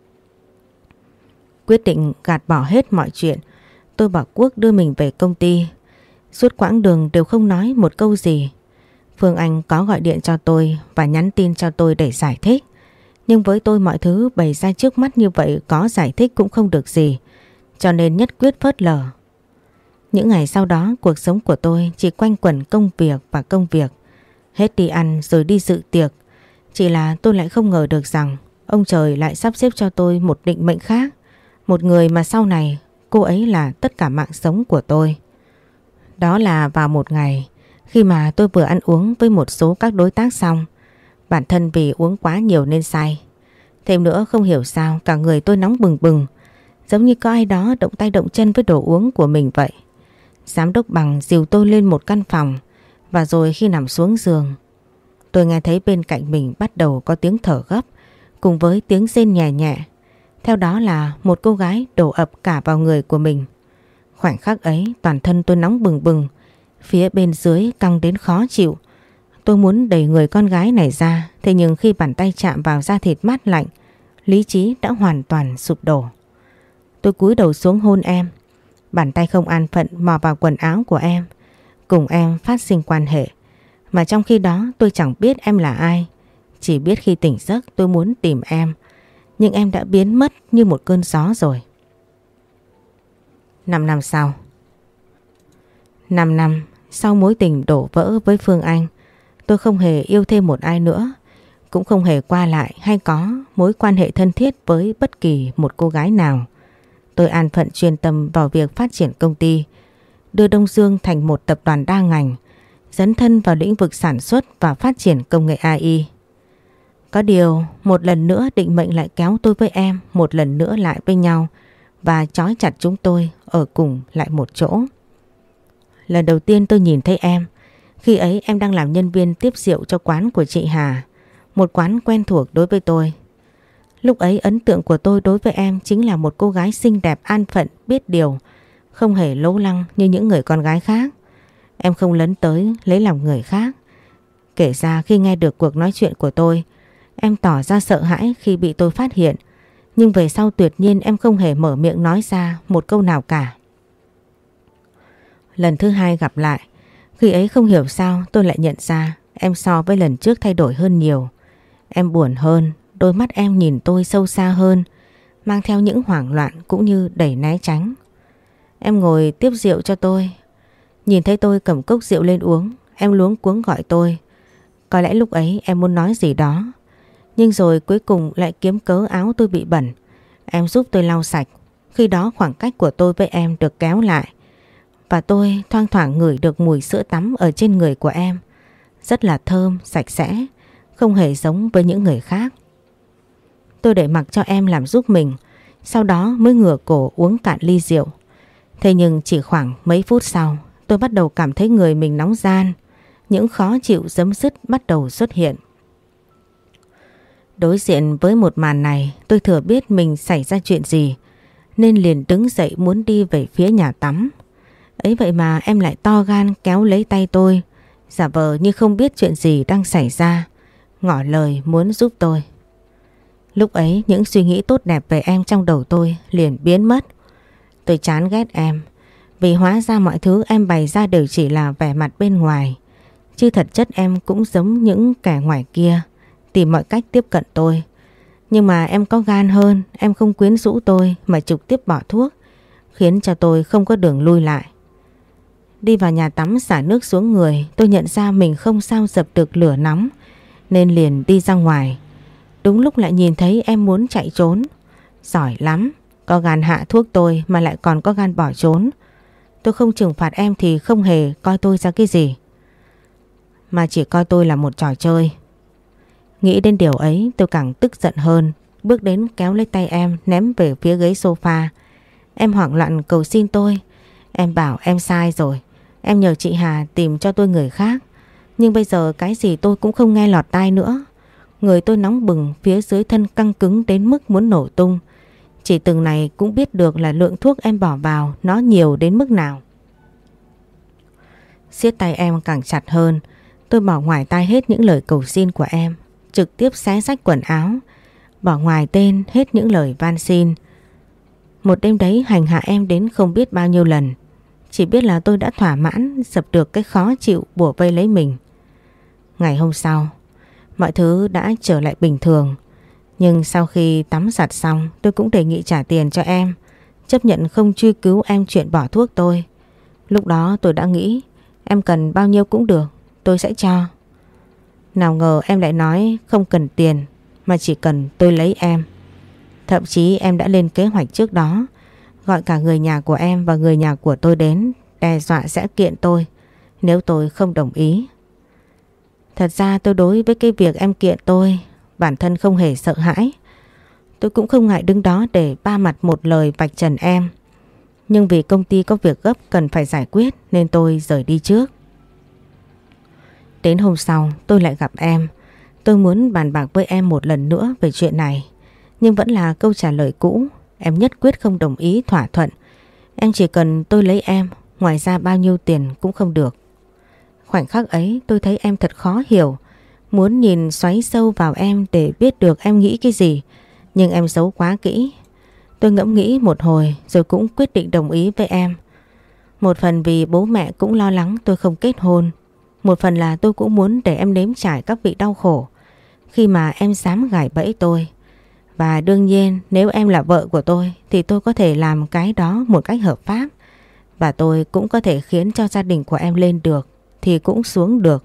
Quyết định gạt bỏ hết mọi chuyện, tôi bảo Quốc đưa mình về công ty. Suốt quãng đường đều không nói một câu gì. Phương Anh có gọi điện cho tôi và nhắn tin cho tôi để giải thích. Nhưng với tôi mọi thứ bày ra trước mắt như vậy, có giải thích cũng không được gì, cho nên nhất quyết phớt lờ. Những ngày sau đó cuộc sống của tôi chỉ quanh quẩn công việc và công việc. Hết đi ăn rồi đi dự tiệc. Chỉ là tôi lại không ngờ được rằng ông trời lại sắp xếp cho tôi một định mệnh khác. Một người mà sau này cô ấy là tất cả mạng sống của tôi. Đó là vào một ngày khi mà tôi vừa ăn uống với một số các đối tác xong. Bản thân vì uống quá nhiều nên say. Thêm nữa không hiểu sao cả người tôi nóng bừng bừng, giống như có ai đó động tay động chân với đồ uống của mình vậy. Giám đốc Bằng dìu tôi lên một căn phòng, và rồi khi nằm xuống giường, tôi nghe thấy bên cạnh mình bắt đầu có tiếng thở gấp cùng với tiếng rên nhẹ nhẹ. Theo đó là một cô gái đổ ập cả vào người của mình. Khoảnh khắc ấy toàn thân tôi nóng bừng bừng, phía bên dưới căng đến khó chịu. Tôi muốn đẩy người con gái này ra, thế nhưng khi bàn tay chạm vào da thịt mát lạnh, lý trí đã hoàn toàn sụp đổ. Tôi cúi đầu xuống hôn em. Bàn tay không an phận mò vào quần áo của em, cùng em phát sinh quan hệ. Mà trong khi đó tôi chẳng biết em là ai. Chỉ biết khi tỉnh giấc tôi muốn tìm em, nhưng em đã biến mất như một cơn gió rồi. Năm năm sau. Năm năm sau mối tình đổ vỡ với Phương Anh, tôi không hề yêu thêm một ai nữa, cũng không hề qua lại hay có mối quan hệ thân thiết với bất kỳ một cô gái nào. Tôi an phận chuyên tâm vào việc phát triển công ty, đưa Đông Dương thành một tập đoàn đa ngành, dấn thân vào lĩnh vực sản xuất và phát triển công nghệ a i. Có điều một lần nữa định mệnh lại kéo tôi với em một lần nữa lại với nhau và trói chặt chúng tôi ở cùng lại một chỗ. Lần đầu tiên tôi nhìn thấy em, khi ấy em đang làm nhân viên tiếp rượu cho quán của chị Hà, một quán quen thuộc đối với tôi. Lúc ấy ấn tượng của tôi đối với em chính là một cô gái xinh đẹp, an phận, biết điều, không hề lố lăng như những người con gái khác. Em không lấn tới lấy lòng người khác. Kể ra khi nghe được cuộc nói chuyện của tôi, em tỏ ra sợ hãi khi bị tôi phát hiện, nhưng về sau tuyệt nhiên em không hề mở miệng nói ra một câu nào cả. Lần thứ hai gặp lại, khi ấy không hiểu sao tôi lại nhận ra em so với lần trước thay đổi hơn nhiều. Em buồn hơn, đôi mắt em nhìn tôi sâu xa hơn, mang theo những hoảng loạn cũng như đầy né tránh. Em ngồi tiếp rượu cho tôi. Nhìn thấy tôi cầm cốc rượu lên uống, em luống cuống gọi tôi. Có lẽ lúc ấy em muốn nói gì đó, nhưng rồi cuối cùng lại kiếm cớ áo tôi bị bẩn. Em giúp tôi lau sạch. Khi đó khoảng cách của tôi với em được kéo lại, và tôi thoang thoảng ngửi được mùi sữa tắm ở trên người của em. Rất là thơm, sạch sẽ, không hề giống với những người khác. Tôi để mặc cho em làm giúp mình, sau đó mới ngửa cổ uống cạn ly rượu. Thế nhưng chỉ khoảng mấy phút sau, tôi bắt đầu cảm thấy người mình nóng ran. Những khó chịu giấm dứt bắt đầu xuất hiện. Đối diện với một màn này, tôi thừa biết mình xảy ra chuyện gì, nên liền đứng dậy muốn đi về phía nhà tắm. Ấy vậy mà em lại to gan kéo lấy tay tôi, giả vờ như không biết chuyện gì đang xảy ra, ngỏ lời muốn giúp tôi. Lúc ấy những suy nghĩ tốt đẹp về em trong đầu tôi liền biến mất. Tôi chán ghét em, vì hóa ra mọi thứ em bày ra đều chỉ là vẻ mặt bên ngoài, chứ thật chất em cũng giống những kẻ ngoài kia, tìm mọi cách tiếp cận tôi. Nhưng mà em có gan hơn, em không quyến rũ tôi mà trực tiếp bỏ thuốc, khiến cho tôi không có đường lui lại. Đi vào nhà tắm xả nước xuống người, tôi nhận ra mình không sao dập được lửa nóng, nên liền đi ra ngoài. Đúng lúc lại nhìn thấy em muốn chạy trốn. Giỏi lắm, có gan hạ thuốc tôi mà lại còn có gan bỏ trốn. Tôi không trừng phạt em thì không hề coi tôi ra cái gì, mà chỉ coi tôi là một trò chơi. Nghĩ đến điều ấy tôi càng tức giận hơn, bước đến kéo lấy tay em ném về phía ghế sofa. Em hoảng loạn cầu xin tôi. Em bảo em sai rồi, em nhờ chị Hà tìm cho tôi người khác. Nhưng bây giờ cái gì tôi cũng không nghe lọt tai nữa. Người tôi nóng bừng, phía dưới thân căng cứng đến mức muốn nổ tung. Chỉ từng này cũng biết được là lượng thuốc em bỏ vào nó nhiều đến mức nào. Siết tay em càng chặt hơn. Tôi bỏ ngoài tai hết những lời cầu xin của em, trực tiếp xé rách quần áo, bỏ ngoài tên hết những lời van xin. Một đêm đấy hành hạ em đến không biết bao nhiêu lần. Chỉ biết là tôi đã thỏa mãn dập được cái khó chịu bủa vây lấy mình. Ngày hôm sau, mọi thứ đã trở lại bình thường. Nhưng sau khi tắm giặt xong, tôi cũng đề nghị trả tiền cho em, chấp nhận không truy cứu em chuyện bỏ thuốc tôi. Lúc đó tôi đã nghĩ em cần bao nhiêu cũng được, tôi sẽ cho. Nào ngờ em lại nói không cần tiền, mà chỉ cần tôi lấy em. Thậm chí em đã lên kế hoạch trước đó, gọi cả người nhà của em và người nhà của tôi đến, đe dọa sẽ kiện tôi nếu tôi không đồng ý. Thật ra tôi đối với cái việc em kiện tôi, bản thân không hề sợ hãi. Tôi cũng không ngại đứng đó để ba mặt một lời vạch trần em. Nhưng vì công ty có việc gấp cần phải giải quyết nên tôi rời đi trước. Đến hôm sau tôi lại gặp em. Tôi muốn bàn bạc với em một lần nữa về chuyện này, nhưng vẫn là câu trả lời cũ. Em nhất quyết không đồng ý thỏa thuận. Em chỉ cần tôi lấy em, ngoài ra bao nhiêu tiền cũng không được. Khoảnh khắc ấy tôi thấy em thật khó hiểu, muốn nhìn xoáy sâu vào em để biết được em nghĩ cái gì, nhưng em giấu quá kỹ. Tôi ngẫm nghĩ một hồi rồi cũng quyết định đồng ý với em. Một phần vì bố mẹ cũng lo lắng tôi không kết hôn, một phần là tôi cũng muốn để em nếm trải các vị đau khổ khi mà em dám gài bẫy tôi. Và đương nhiên nếu em là vợ của tôi thì tôi có thể làm cái đó một cách hợp pháp, và tôi cũng có thể khiến cho gia đình của em lên được thì cũng xuống được.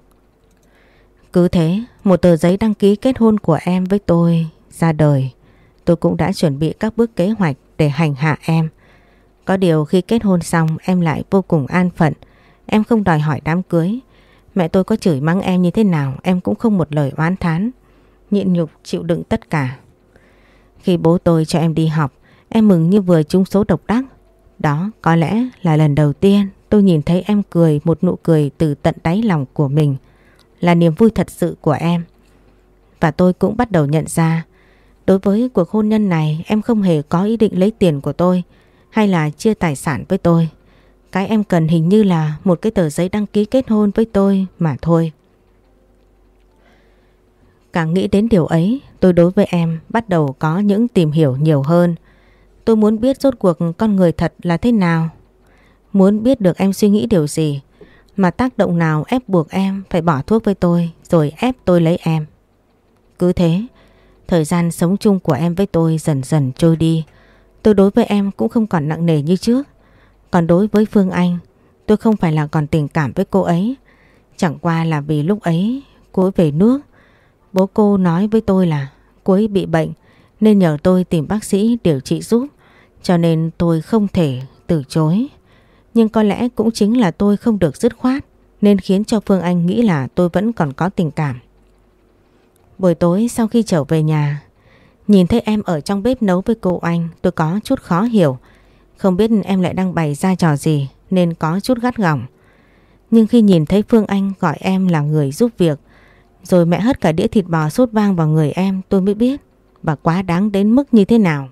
Cứ thế một tờ giấy đăng ký kết hôn của em với tôi ra đời. Tôi cũng đã chuẩn bị các bước kế hoạch để hành hạ em. Có điều khi kết hôn xong em lại vô cùng an phận. Em không đòi hỏi đám cưới. Mẹ tôi có chửi mắng em như thế nào em cũng không một lời oán thán, nhịn nhục chịu đựng tất cả. Khi bố tôi cho em đi học, em mừng như vừa trúng số độc đắc. Đó có lẽ là lần đầu tiên tôi nhìn thấy em cười một nụ cười từ tận đáy lòng của mình, là niềm vui thật sự của em. Và tôi cũng bắt đầu nhận ra, đối với cuộc hôn nhân này em không hề có ý định lấy tiền của tôi hay là chia tài sản với tôi. Cái em cần hình như là một cái tờ giấy đăng ký kết hôn với tôi mà thôi. Càng nghĩ đến điều ấy, tôi đối với em bắt đầu có những tìm hiểu nhiều hơn. Tôi muốn biết rốt cuộc con người thật là thế nào. Muốn biết được em suy nghĩ điều gì, mà tác động nào ép buộc em phải bỏ thuốc với tôi rồi ép tôi lấy em. Cứ thế, thời gian sống chung của em với tôi dần dần trôi đi. Tôi đối với em cũng không còn nặng nề như trước. Còn đối với Phương Anh, tôi không phải là còn tình cảm với cô ấy. Chẳng qua là vì lúc ấy cô ấy về nước, bố cô nói với tôi là cô ấy bị bệnh nên nhờ tôi tìm bác sĩ điều trị giúp, cho nên tôi không thể từ chối. Nhưng có lẽ cũng chính là tôi không được dứt khoát nên khiến cho Phương Anh nghĩ là tôi vẫn còn có tình cảm. Buổi tối sau khi trở về nhà, nhìn thấy em ở trong bếp nấu với cô Anh, tôi có chút khó hiểu. Không biết em lại đang bày ra trò gì nên có chút gắt gỏng. Nhưng khi nhìn thấy Phương Anh gọi em là người giúp việc, rồi mẹ hất cả đĩa thịt bò sốt vang vào người em, tôi mới biết bà quá đáng đến mức như thế nào.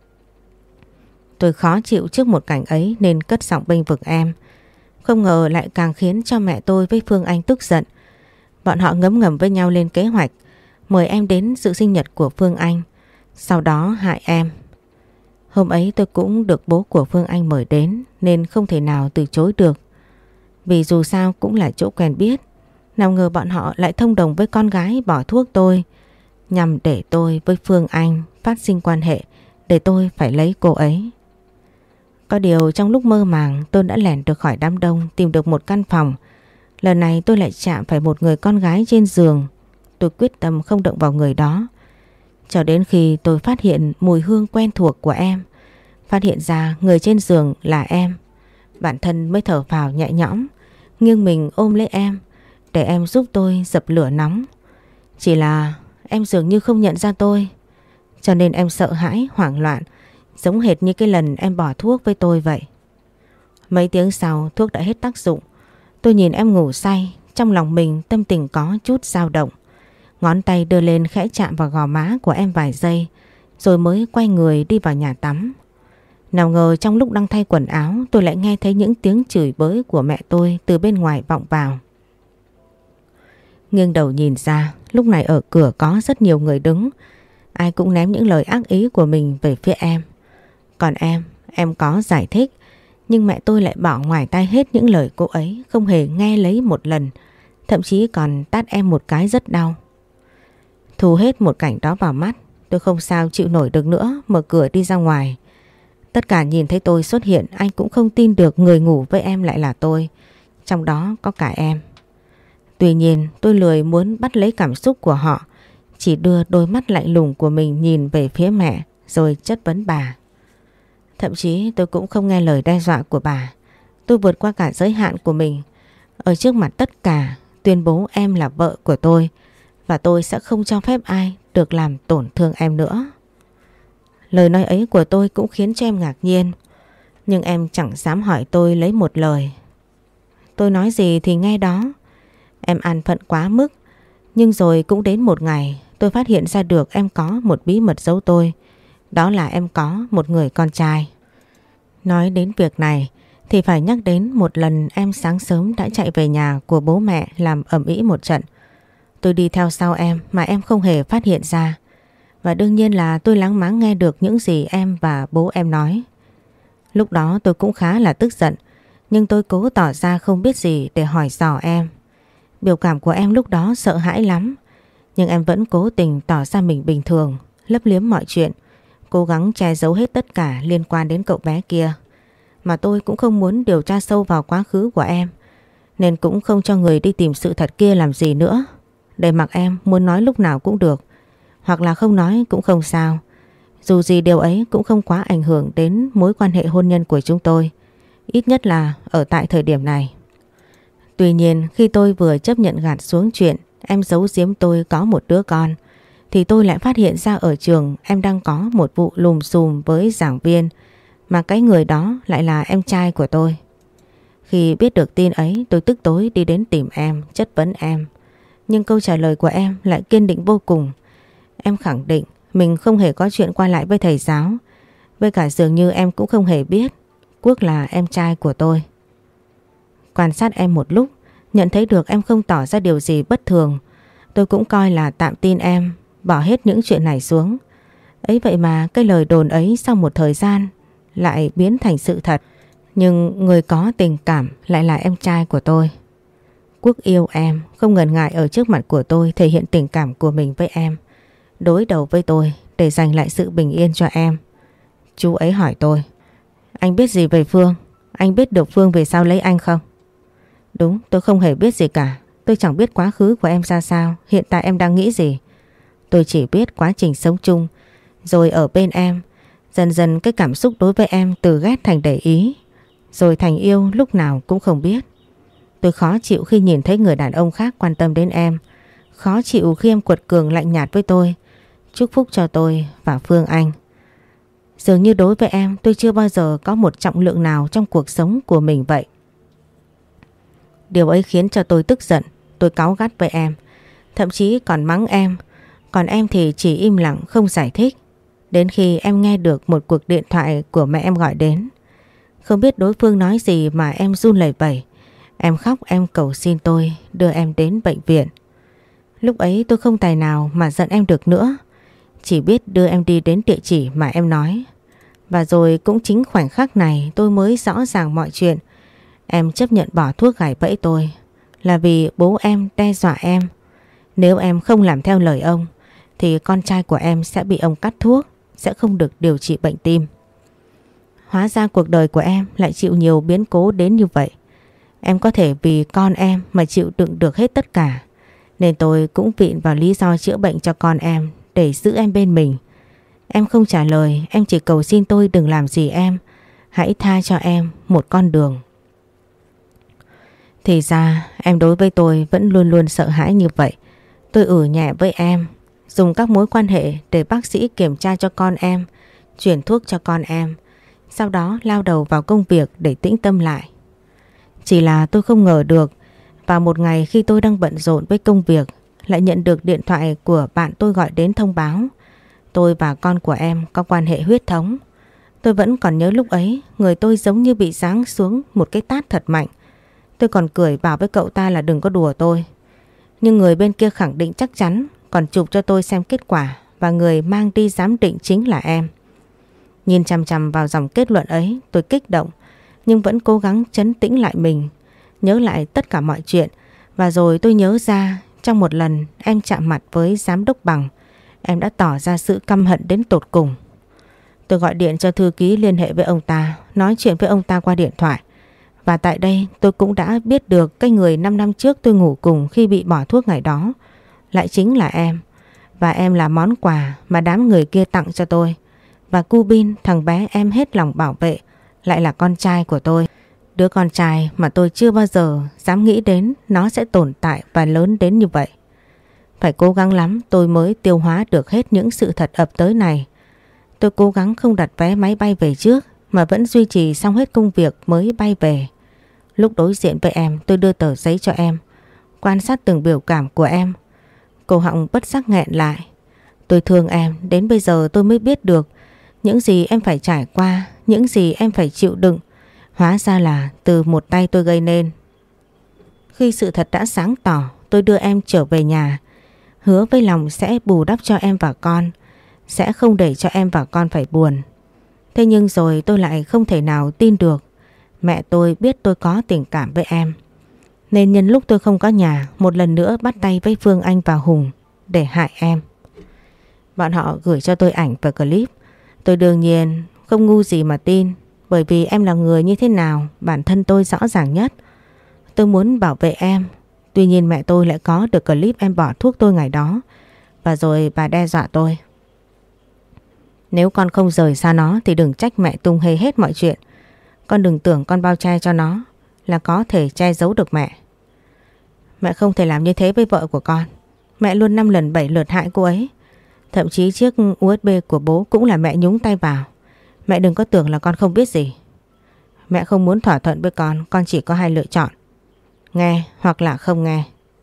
Tôi khó chịu trước một cảnh ấy nên cất giọng bênh vực em. Không ngờ lại càng khiến cho mẹ tôi với Phương Anh tức giận. Bọn họ ngấm ngầm với nhau lên kế hoạch mời em đến dự sinh nhật của Phương Anh, sau đó hại em. Hôm ấy tôi cũng được bố của Phương Anh mời đến nên không thể nào từ chối được. Vì dù sao cũng là chỗ quen biết, nào ngờ bọn họ lại thông đồng với con gái bỏ thuốc tôi, nhằm để tôi với Phương Anh phát sinh quan hệ, để tôi phải lấy cô ấy. Có điều trong lúc mơ màng tôi đã lẻn được khỏi đám đông, tìm được một căn phòng. Lần này tôi lại chạm phải một người con gái trên giường. Tôi quyết tâm không động vào người đó, cho đến khi tôi phát hiện mùi hương quen thuộc của em. Phát hiện ra người trên giường là em, bản thân mới thở phào nhẹ nhõm, nghiêng mình ôm lấy em để em giúp tôi dập lửa nóng. Chỉ là em dường như không nhận ra tôi, cho nên em sợ hãi, hoảng loạn, giống hệt như cái lần em bỏ thuốc với tôi vậy. Mấy tiếng sau thuốc đã hết tác dụng. Tôi nhìn em ngủ say, trong lòng mình tâm tình có chút dao động. Ngón tay đưa lên khẽ chạm vào gò má của em vài giây, rồi mới quay người đi vào nhà tắm. Nào ngờ trong lúc đang thay quần áo, tôi lại nghe thấy những tiếng chửi bới của mẹ tôi từ bên ngoài vọng vào. Nghiêng đầu nhìn ra, lúc này ở cửa có rất nhiều người đứng. Ai cũng ném những lời ác ý của mình về phía em. Còn em, em có giải thích, nhưng mẹ tôi lại bỏ ngoài tai hết những lời cô ấy, không hề nghe lấy một lần, thậm chí còn tát em một cái rất đau. Thu hết một cảnh đó vào mắt, tôi không sao chịu nổi được nữa, mở cửa đi ra ngoài. Tất cả nhìn thấy tôi xuất hiện, anh cũng không tin được người ngủ với em lại là tôi, trong đó có cả em. Tuy nhiên tôi lười muốn bắt lấy cảm xúc của họ, chỉ đưa đôi mắt lạnh lùng của mình nhìn về phía mẹ rồi chất vấn bà. Thậm chí tôi cũng không nghe lời đe dọa của bà. Tôi vượt qua cả giới hạn của mình, ở trước mặt tất cả tuyên bố em là vợ của tôi, và tôi sẽ không cho phép ai được làm tổn thương em nữa. Lời nói ấy của tôi cũng khiến cho em ngạc nhiên, nhưng em chẳng dám hỏi tôi lấy một lời. Tôi nói gì thì nghe đó. Em an phận quá mức, nhưng rồi cũng đến một ngày tôi phát hiện ra được em có một bí mật giấu tôi. Đó là em có một người con trai. Nói đến việc này thì phải nhắc đến một lần em sáng sớm đã chạy về nhà của bố mẹ làm ầm ĩ một trận. Tôi đi theo sau em mà em không hề phát hiện ra. Và đương nhiên là tôi láng máng nghe được những gì em và bố em nói. Lúc đó tôi cũng khá là tức giận, nhưng tôi cố tỏ ra không biết gì để hỏi dò em. Biểu cảm của em lúc đó sợ hãi lắm, nhưng em vẫn cố tình tỏ ra mình bình thường, lấp liếm mọi chuyện, cố gắng che giấu hết tất cả liên quan đến cậu bé kia. Mà tôi cũng không muốn điều tra sâu vào quá khứ của em, nên cũng không cho người đi tìm sự thật kia làm gì nữa. Để mặc em muốn nói lúc nào cũng được, hoặc là không nói cũng không sao. Dù gì điều ấy cũng không quá ảnh hưởng đến mối quan hệ hôn nhân của chúng tôi, ít nhất là ở tại thời điểm này. Tuy nhiên khi tôi vừa chấp nhận gạt xuống chuyện em giấu giếm tôi có một đứa con, thì tôi lại phát hiện ra ở trường em đang có một vụ lùm xùm với giảng viên, mà cái người đó lại là em trai của tôi. Khi biết được tin ấy, tôi tức tối đi đến tìm em, chất vấn em. Nhưng câu trả lời của em lại kiên định vô cùng. Em khẳng định mình không hề có chuyện qua lại với thầy giáo. Với cả dường như em cũng không hề biết Quốc là em trai của tôi. Quan sát em một lúc, nhận thấy được em không tỏ ra điều gì bất thường, tôi cũng coi là tạm tin em, bỏ hết những chuyện này xuống. Ấy vậy mà cái lời đồn ấy sau một thời gian lại biến thành sự thật. Nhưng người có tình cảm lại là em trai của tôi. Quốc yêu em, không ngần ngại ở trước mặt của tôi thể hiện tình cảm của mình với em, đối đầu với tôi để giành lại sự bình yên cho em. Chú ấy hỏi tôi: anh biết gì về Phương? Anh biết được Phương về sau lấy anh không? Đúng, tôi không hề biết gì cả. Tôi chẳng biết quá khứ của em ra sao, hiện tại em đang nghĩ gì. Tôi chỉ biết quá trình sống chung, rồi ở bên em. Dần dần cái cảm xúc đối với em từ ghét thành để ý, rồi thành yêu lúc nào cũng không biết. Tôi khó chịu khi nhìn thấy người đàn ông khác quan tâm đến em. Khó chịu khi em quật cường lạnh nhạt với tôi, chúc phúc cho tôi và Phương Anh. Dường như đối với em tôi chưa bao giờ có một trọng lượng nào trong cuộc sống của mình vậy. Điều ấy khiến cho tôi tức giận. Tôi cáu gắt với em, thậm chí còn mắng em. Còn em thì chỉ im lặng không giải thích. Đến khi em nghe được một cuộc điện thoại của mẹ em gọi đến. Không biết đối phương nói gì mà em run lẩy bẩy. Em khóc, em cầu xin tôi đưa em đến bệnh viện. Lúc ấy tôi không tài nào mà giận em được nữa, chỉ biết đưa em đi đến địa chỉ mà em nói. Và rồi cũng chính khoảnh khắc này tôi mới rõ ràng mọi chuyện. Em chấp nhận bỏ thuốc gài bẫy tôi là vì bố em đe dọa em. Nếu em không làm theo lời ông thì con trai của em sẽ bị ông cắt thuốc, sẽ không được điều trị bệnh tim. Hóa ra cuộc đời của em lại chịu nhiều biến cố đến như vậy. Em có thể vì con em mà chịu đựng được hết tất cả. Nên tôi cũng vịn vào lý do chữa bệnh cho con em để giữ em bên mình. Em không trả lời, em chỉ cầu xin tôi đừng làm gì em. Hãy tha cho em một con đường. Thì ra em đối với tôi vẫn luôn luôn sợ hãi như vậy. Tôi ử nhẹ với em, dùng các mối quan hệ để bác sĩ kiểm tra cho con em, chuyển thuốc cho con em. Sau đó lao đầu vào công việc để tĩnh tâm lại. Chỉ là tôi không ngờ được, vào một ngày khi tôi đang bận rộn với công việc, lại nhận được điện thoại của bạn tôi gọi đến thông báo tôi và con của em có quan hệ huyết thống. Tôi vẫn còn nhớ lúc ấy, người tôi giống như bị giáng xuống một cái tát thật mạnh. Tôi còn cười bảo với cậu ta là đừng có đùa tôi. Nhưng người bên kia khẳng định chắc chắn, còn chụp cho tôi xem kết quả, và người mang đi giám định chính là em. Nhìn chằm chằm vào dòng kết luận ấy, tôi kích động, nhưng vẫn cố gắng trấn tĩnh lại mình, nhớ lại tất cả mọi chuyện. Và rồi tôi nhớ ra, trong một lần em chạm mặt với giám đốc Bằng, em đã tỏ ra sự căm hận đến tột cùng. Tôi gọi điện cho thư ký liên hệ với ông ta, nói chuyện với ông ta qua điện thoại. Và tại đây tôi cũng đã biết được cái người năm năm trước tôi ngủ cùng khi bị bỏ thuốc ngày đó lại chính là em. Và em là món quà mà đám người kia tặng cho tôi. Và Cu Bin, thằng bé em hết lòng bảo vệ, lại là con trai của tôi. Đứa con trai mà tôi chưa bao giờ dám nghĩ đến nó sẽ tồn tại và lớn đến như vậy. Phải cố gắng lắm tôi mới tiêu hóa được hết những sự thật ập tới này. Tôi cố gắng không đặt vé máy bay về trước, mà vẫn duy trì xong hết công việc mới bay về. Lúc đối diện với em, tôi đưa tờ giấy cho em, quan sát từng biểu cảm của em. Cổ họng bất giác nghẹn lại. Tôi thương em, đến bây giờ tôi mới biết được những gì em phải trải qua, những gì em phải chịu đựng. Hóa ra là từ một tay tôi gây nên. Khi sự thật đã sáng tỏ, tôi đưa em trở về nhà, hứa với lòng sẽ bù đắp cho em và con, sẽ không để cho em và con phải buồn. Thế nhưng rồi tôi lại không thể nào tin được. Mẹ tôi biết tôi có tình cảm với em, nên nhân lúc tôi không có nhà, một lần nữa bắt tay với Phương Anh và Hùng để hại em. Bọn họ gửi cho tôi ảnh và clip. Tôi đương nhiên không ngu gì mà tin, bởi vì em là người như thế nào bản thân tôi rõ ràng nhất. Tôi muốn bảo vệ em. Tuy nhiên mẹ tôi lại có được clip em bỏ thuốc tôi ngày đó, và rồi bà đe dọa tôi. Nếu con không rời xa nó thì đừng trách mẹ tung hê hết mọi chuyện. Con đừng tưởng con bao che cho nó là có thể che giấu được mẹ. Mẹ không thể làm như thế với vợ của con. Mẹ luôn năm lần bảy lượt hại cô ấy. Thậm chí chiếc u ét bê của bố cũng là mẹ nhúng tay vào. Mẹ đừng có tưởng là con không biết gì. Mẹ không muốn thỏa thuận với con, con chỉ có hai lựa chọn: nghe hoặc là không nghe.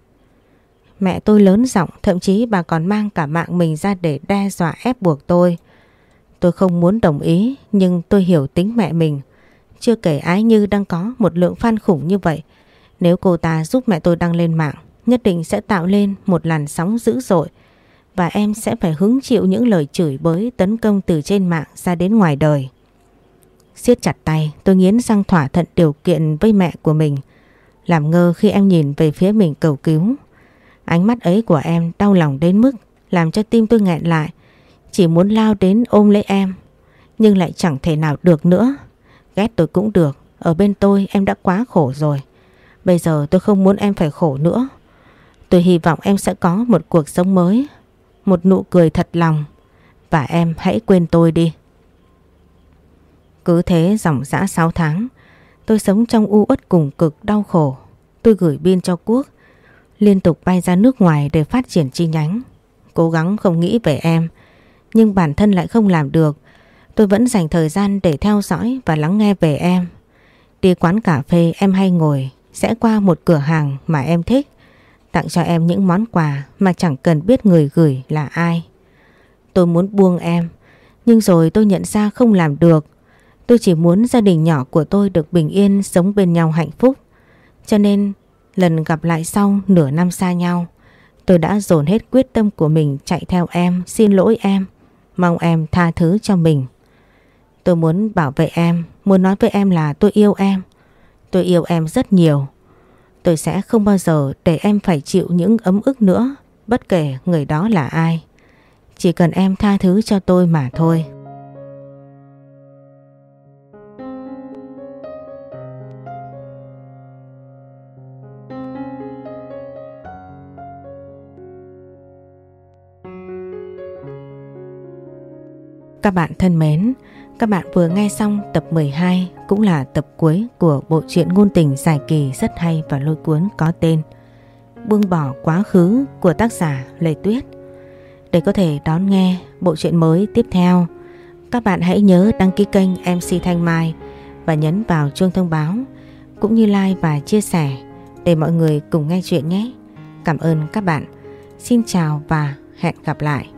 Mẹ tôi lớn giọng, thậm chí bà còn mang cả mạng mình ra để đe dọa ép buộc tôi. Tôi không muốn đồng ý, nhưng tôi hiểu tính mẹ mình. Chưa kể Ái Như đang có một lượng fan khủng như vậy. Nếu cô ta giúp mẹ tôi đăng lên mạng, nhất định sẽ tạo lên một làn sóng dữ dội, và em sẽ phải hứng chịu những lời chửi bới tấn công từ trên mạng ra đến ngoài đời. Siết chặt tay, tôi nghiến răng thỏa thuận điều kiện với mẹ của mình. Làm ngơ khi em nhìn về phía mình cầu cứu. Ánh mắt ấy của em đau lòng đến mức làm cho tim tôi nghẹn lại. Chỉ muốn lao đến ôm lấy em, nhưng lại chẳng thể nào được nữa. Ghét tôi cũng được, Ở bên tôi em đã quá khổ rồi. Bây giờ tôi không muốn em phải khổ nữa. Tôi hy vọng em sẽ có một cuộc sống mới, một nụ cười thật lòng. Và em hãy quên tôi đi. Cứ thế dòng dã sáu tháng, tôi sống trong u uất cùng cực đau khổ. Tôi gửi bill cho Quốc, liên tục bay ra nước ngoài để phát triển chi nhánh. Cố gắng không nghĩ về em, nhưng bản thân lại không làm được. Tôi vẫn dành thời gian để theo dõi và lắng nghe về em. Đi quán cà phê em hay ngồi, sẽ qua một cửa hàng mà em thích, tặng cho em những món quà mà chẳng cần biết người gửi là ai. Tôi muốn buông em, nhưng rồi tôi nhận ra không làm được. Tôi chỉ muốn gia đình nhỏ của tôi được bình yên, sống bên nhau hạnh phúc. Cho nên lần gặp lại sau nửa năm xa nhau, tôi đã dồn hết quyết tâm của mình chạy theo em, xin lỗi em, mong em tha thứ cho mình. Tôi muốn bảo vệ em, muốn nói với em là tôi yêu em. Tôi yêu em rất nhiều. Tôi sẽ không bao giờ để em phải chịu những ấm ức nữa, bất kể người đó là ai. Chỉ cần em tha thứ cho tôi mà thôi. Các bạn thân mến, các bạn vừa nghe xong tập mười hai, cũng là tập cuối của bộ truyện ngôn tình dài kỳ rất hay và lôi cuốn có tên Buông bỏ quá khứ của tác giả Lê Tuyết. Để có thể đón nghe bộ truyện mới tiếp theo, các bạn hãy nhớ đăng ký kênh em xê Thanh Mai và nhấn vào chuông thông báo, cũng như like và chia sẻ để mọi người cùng nghe chuyện nhé. Cảm ơn các bạn. Xin chào và hẹn gặp lại.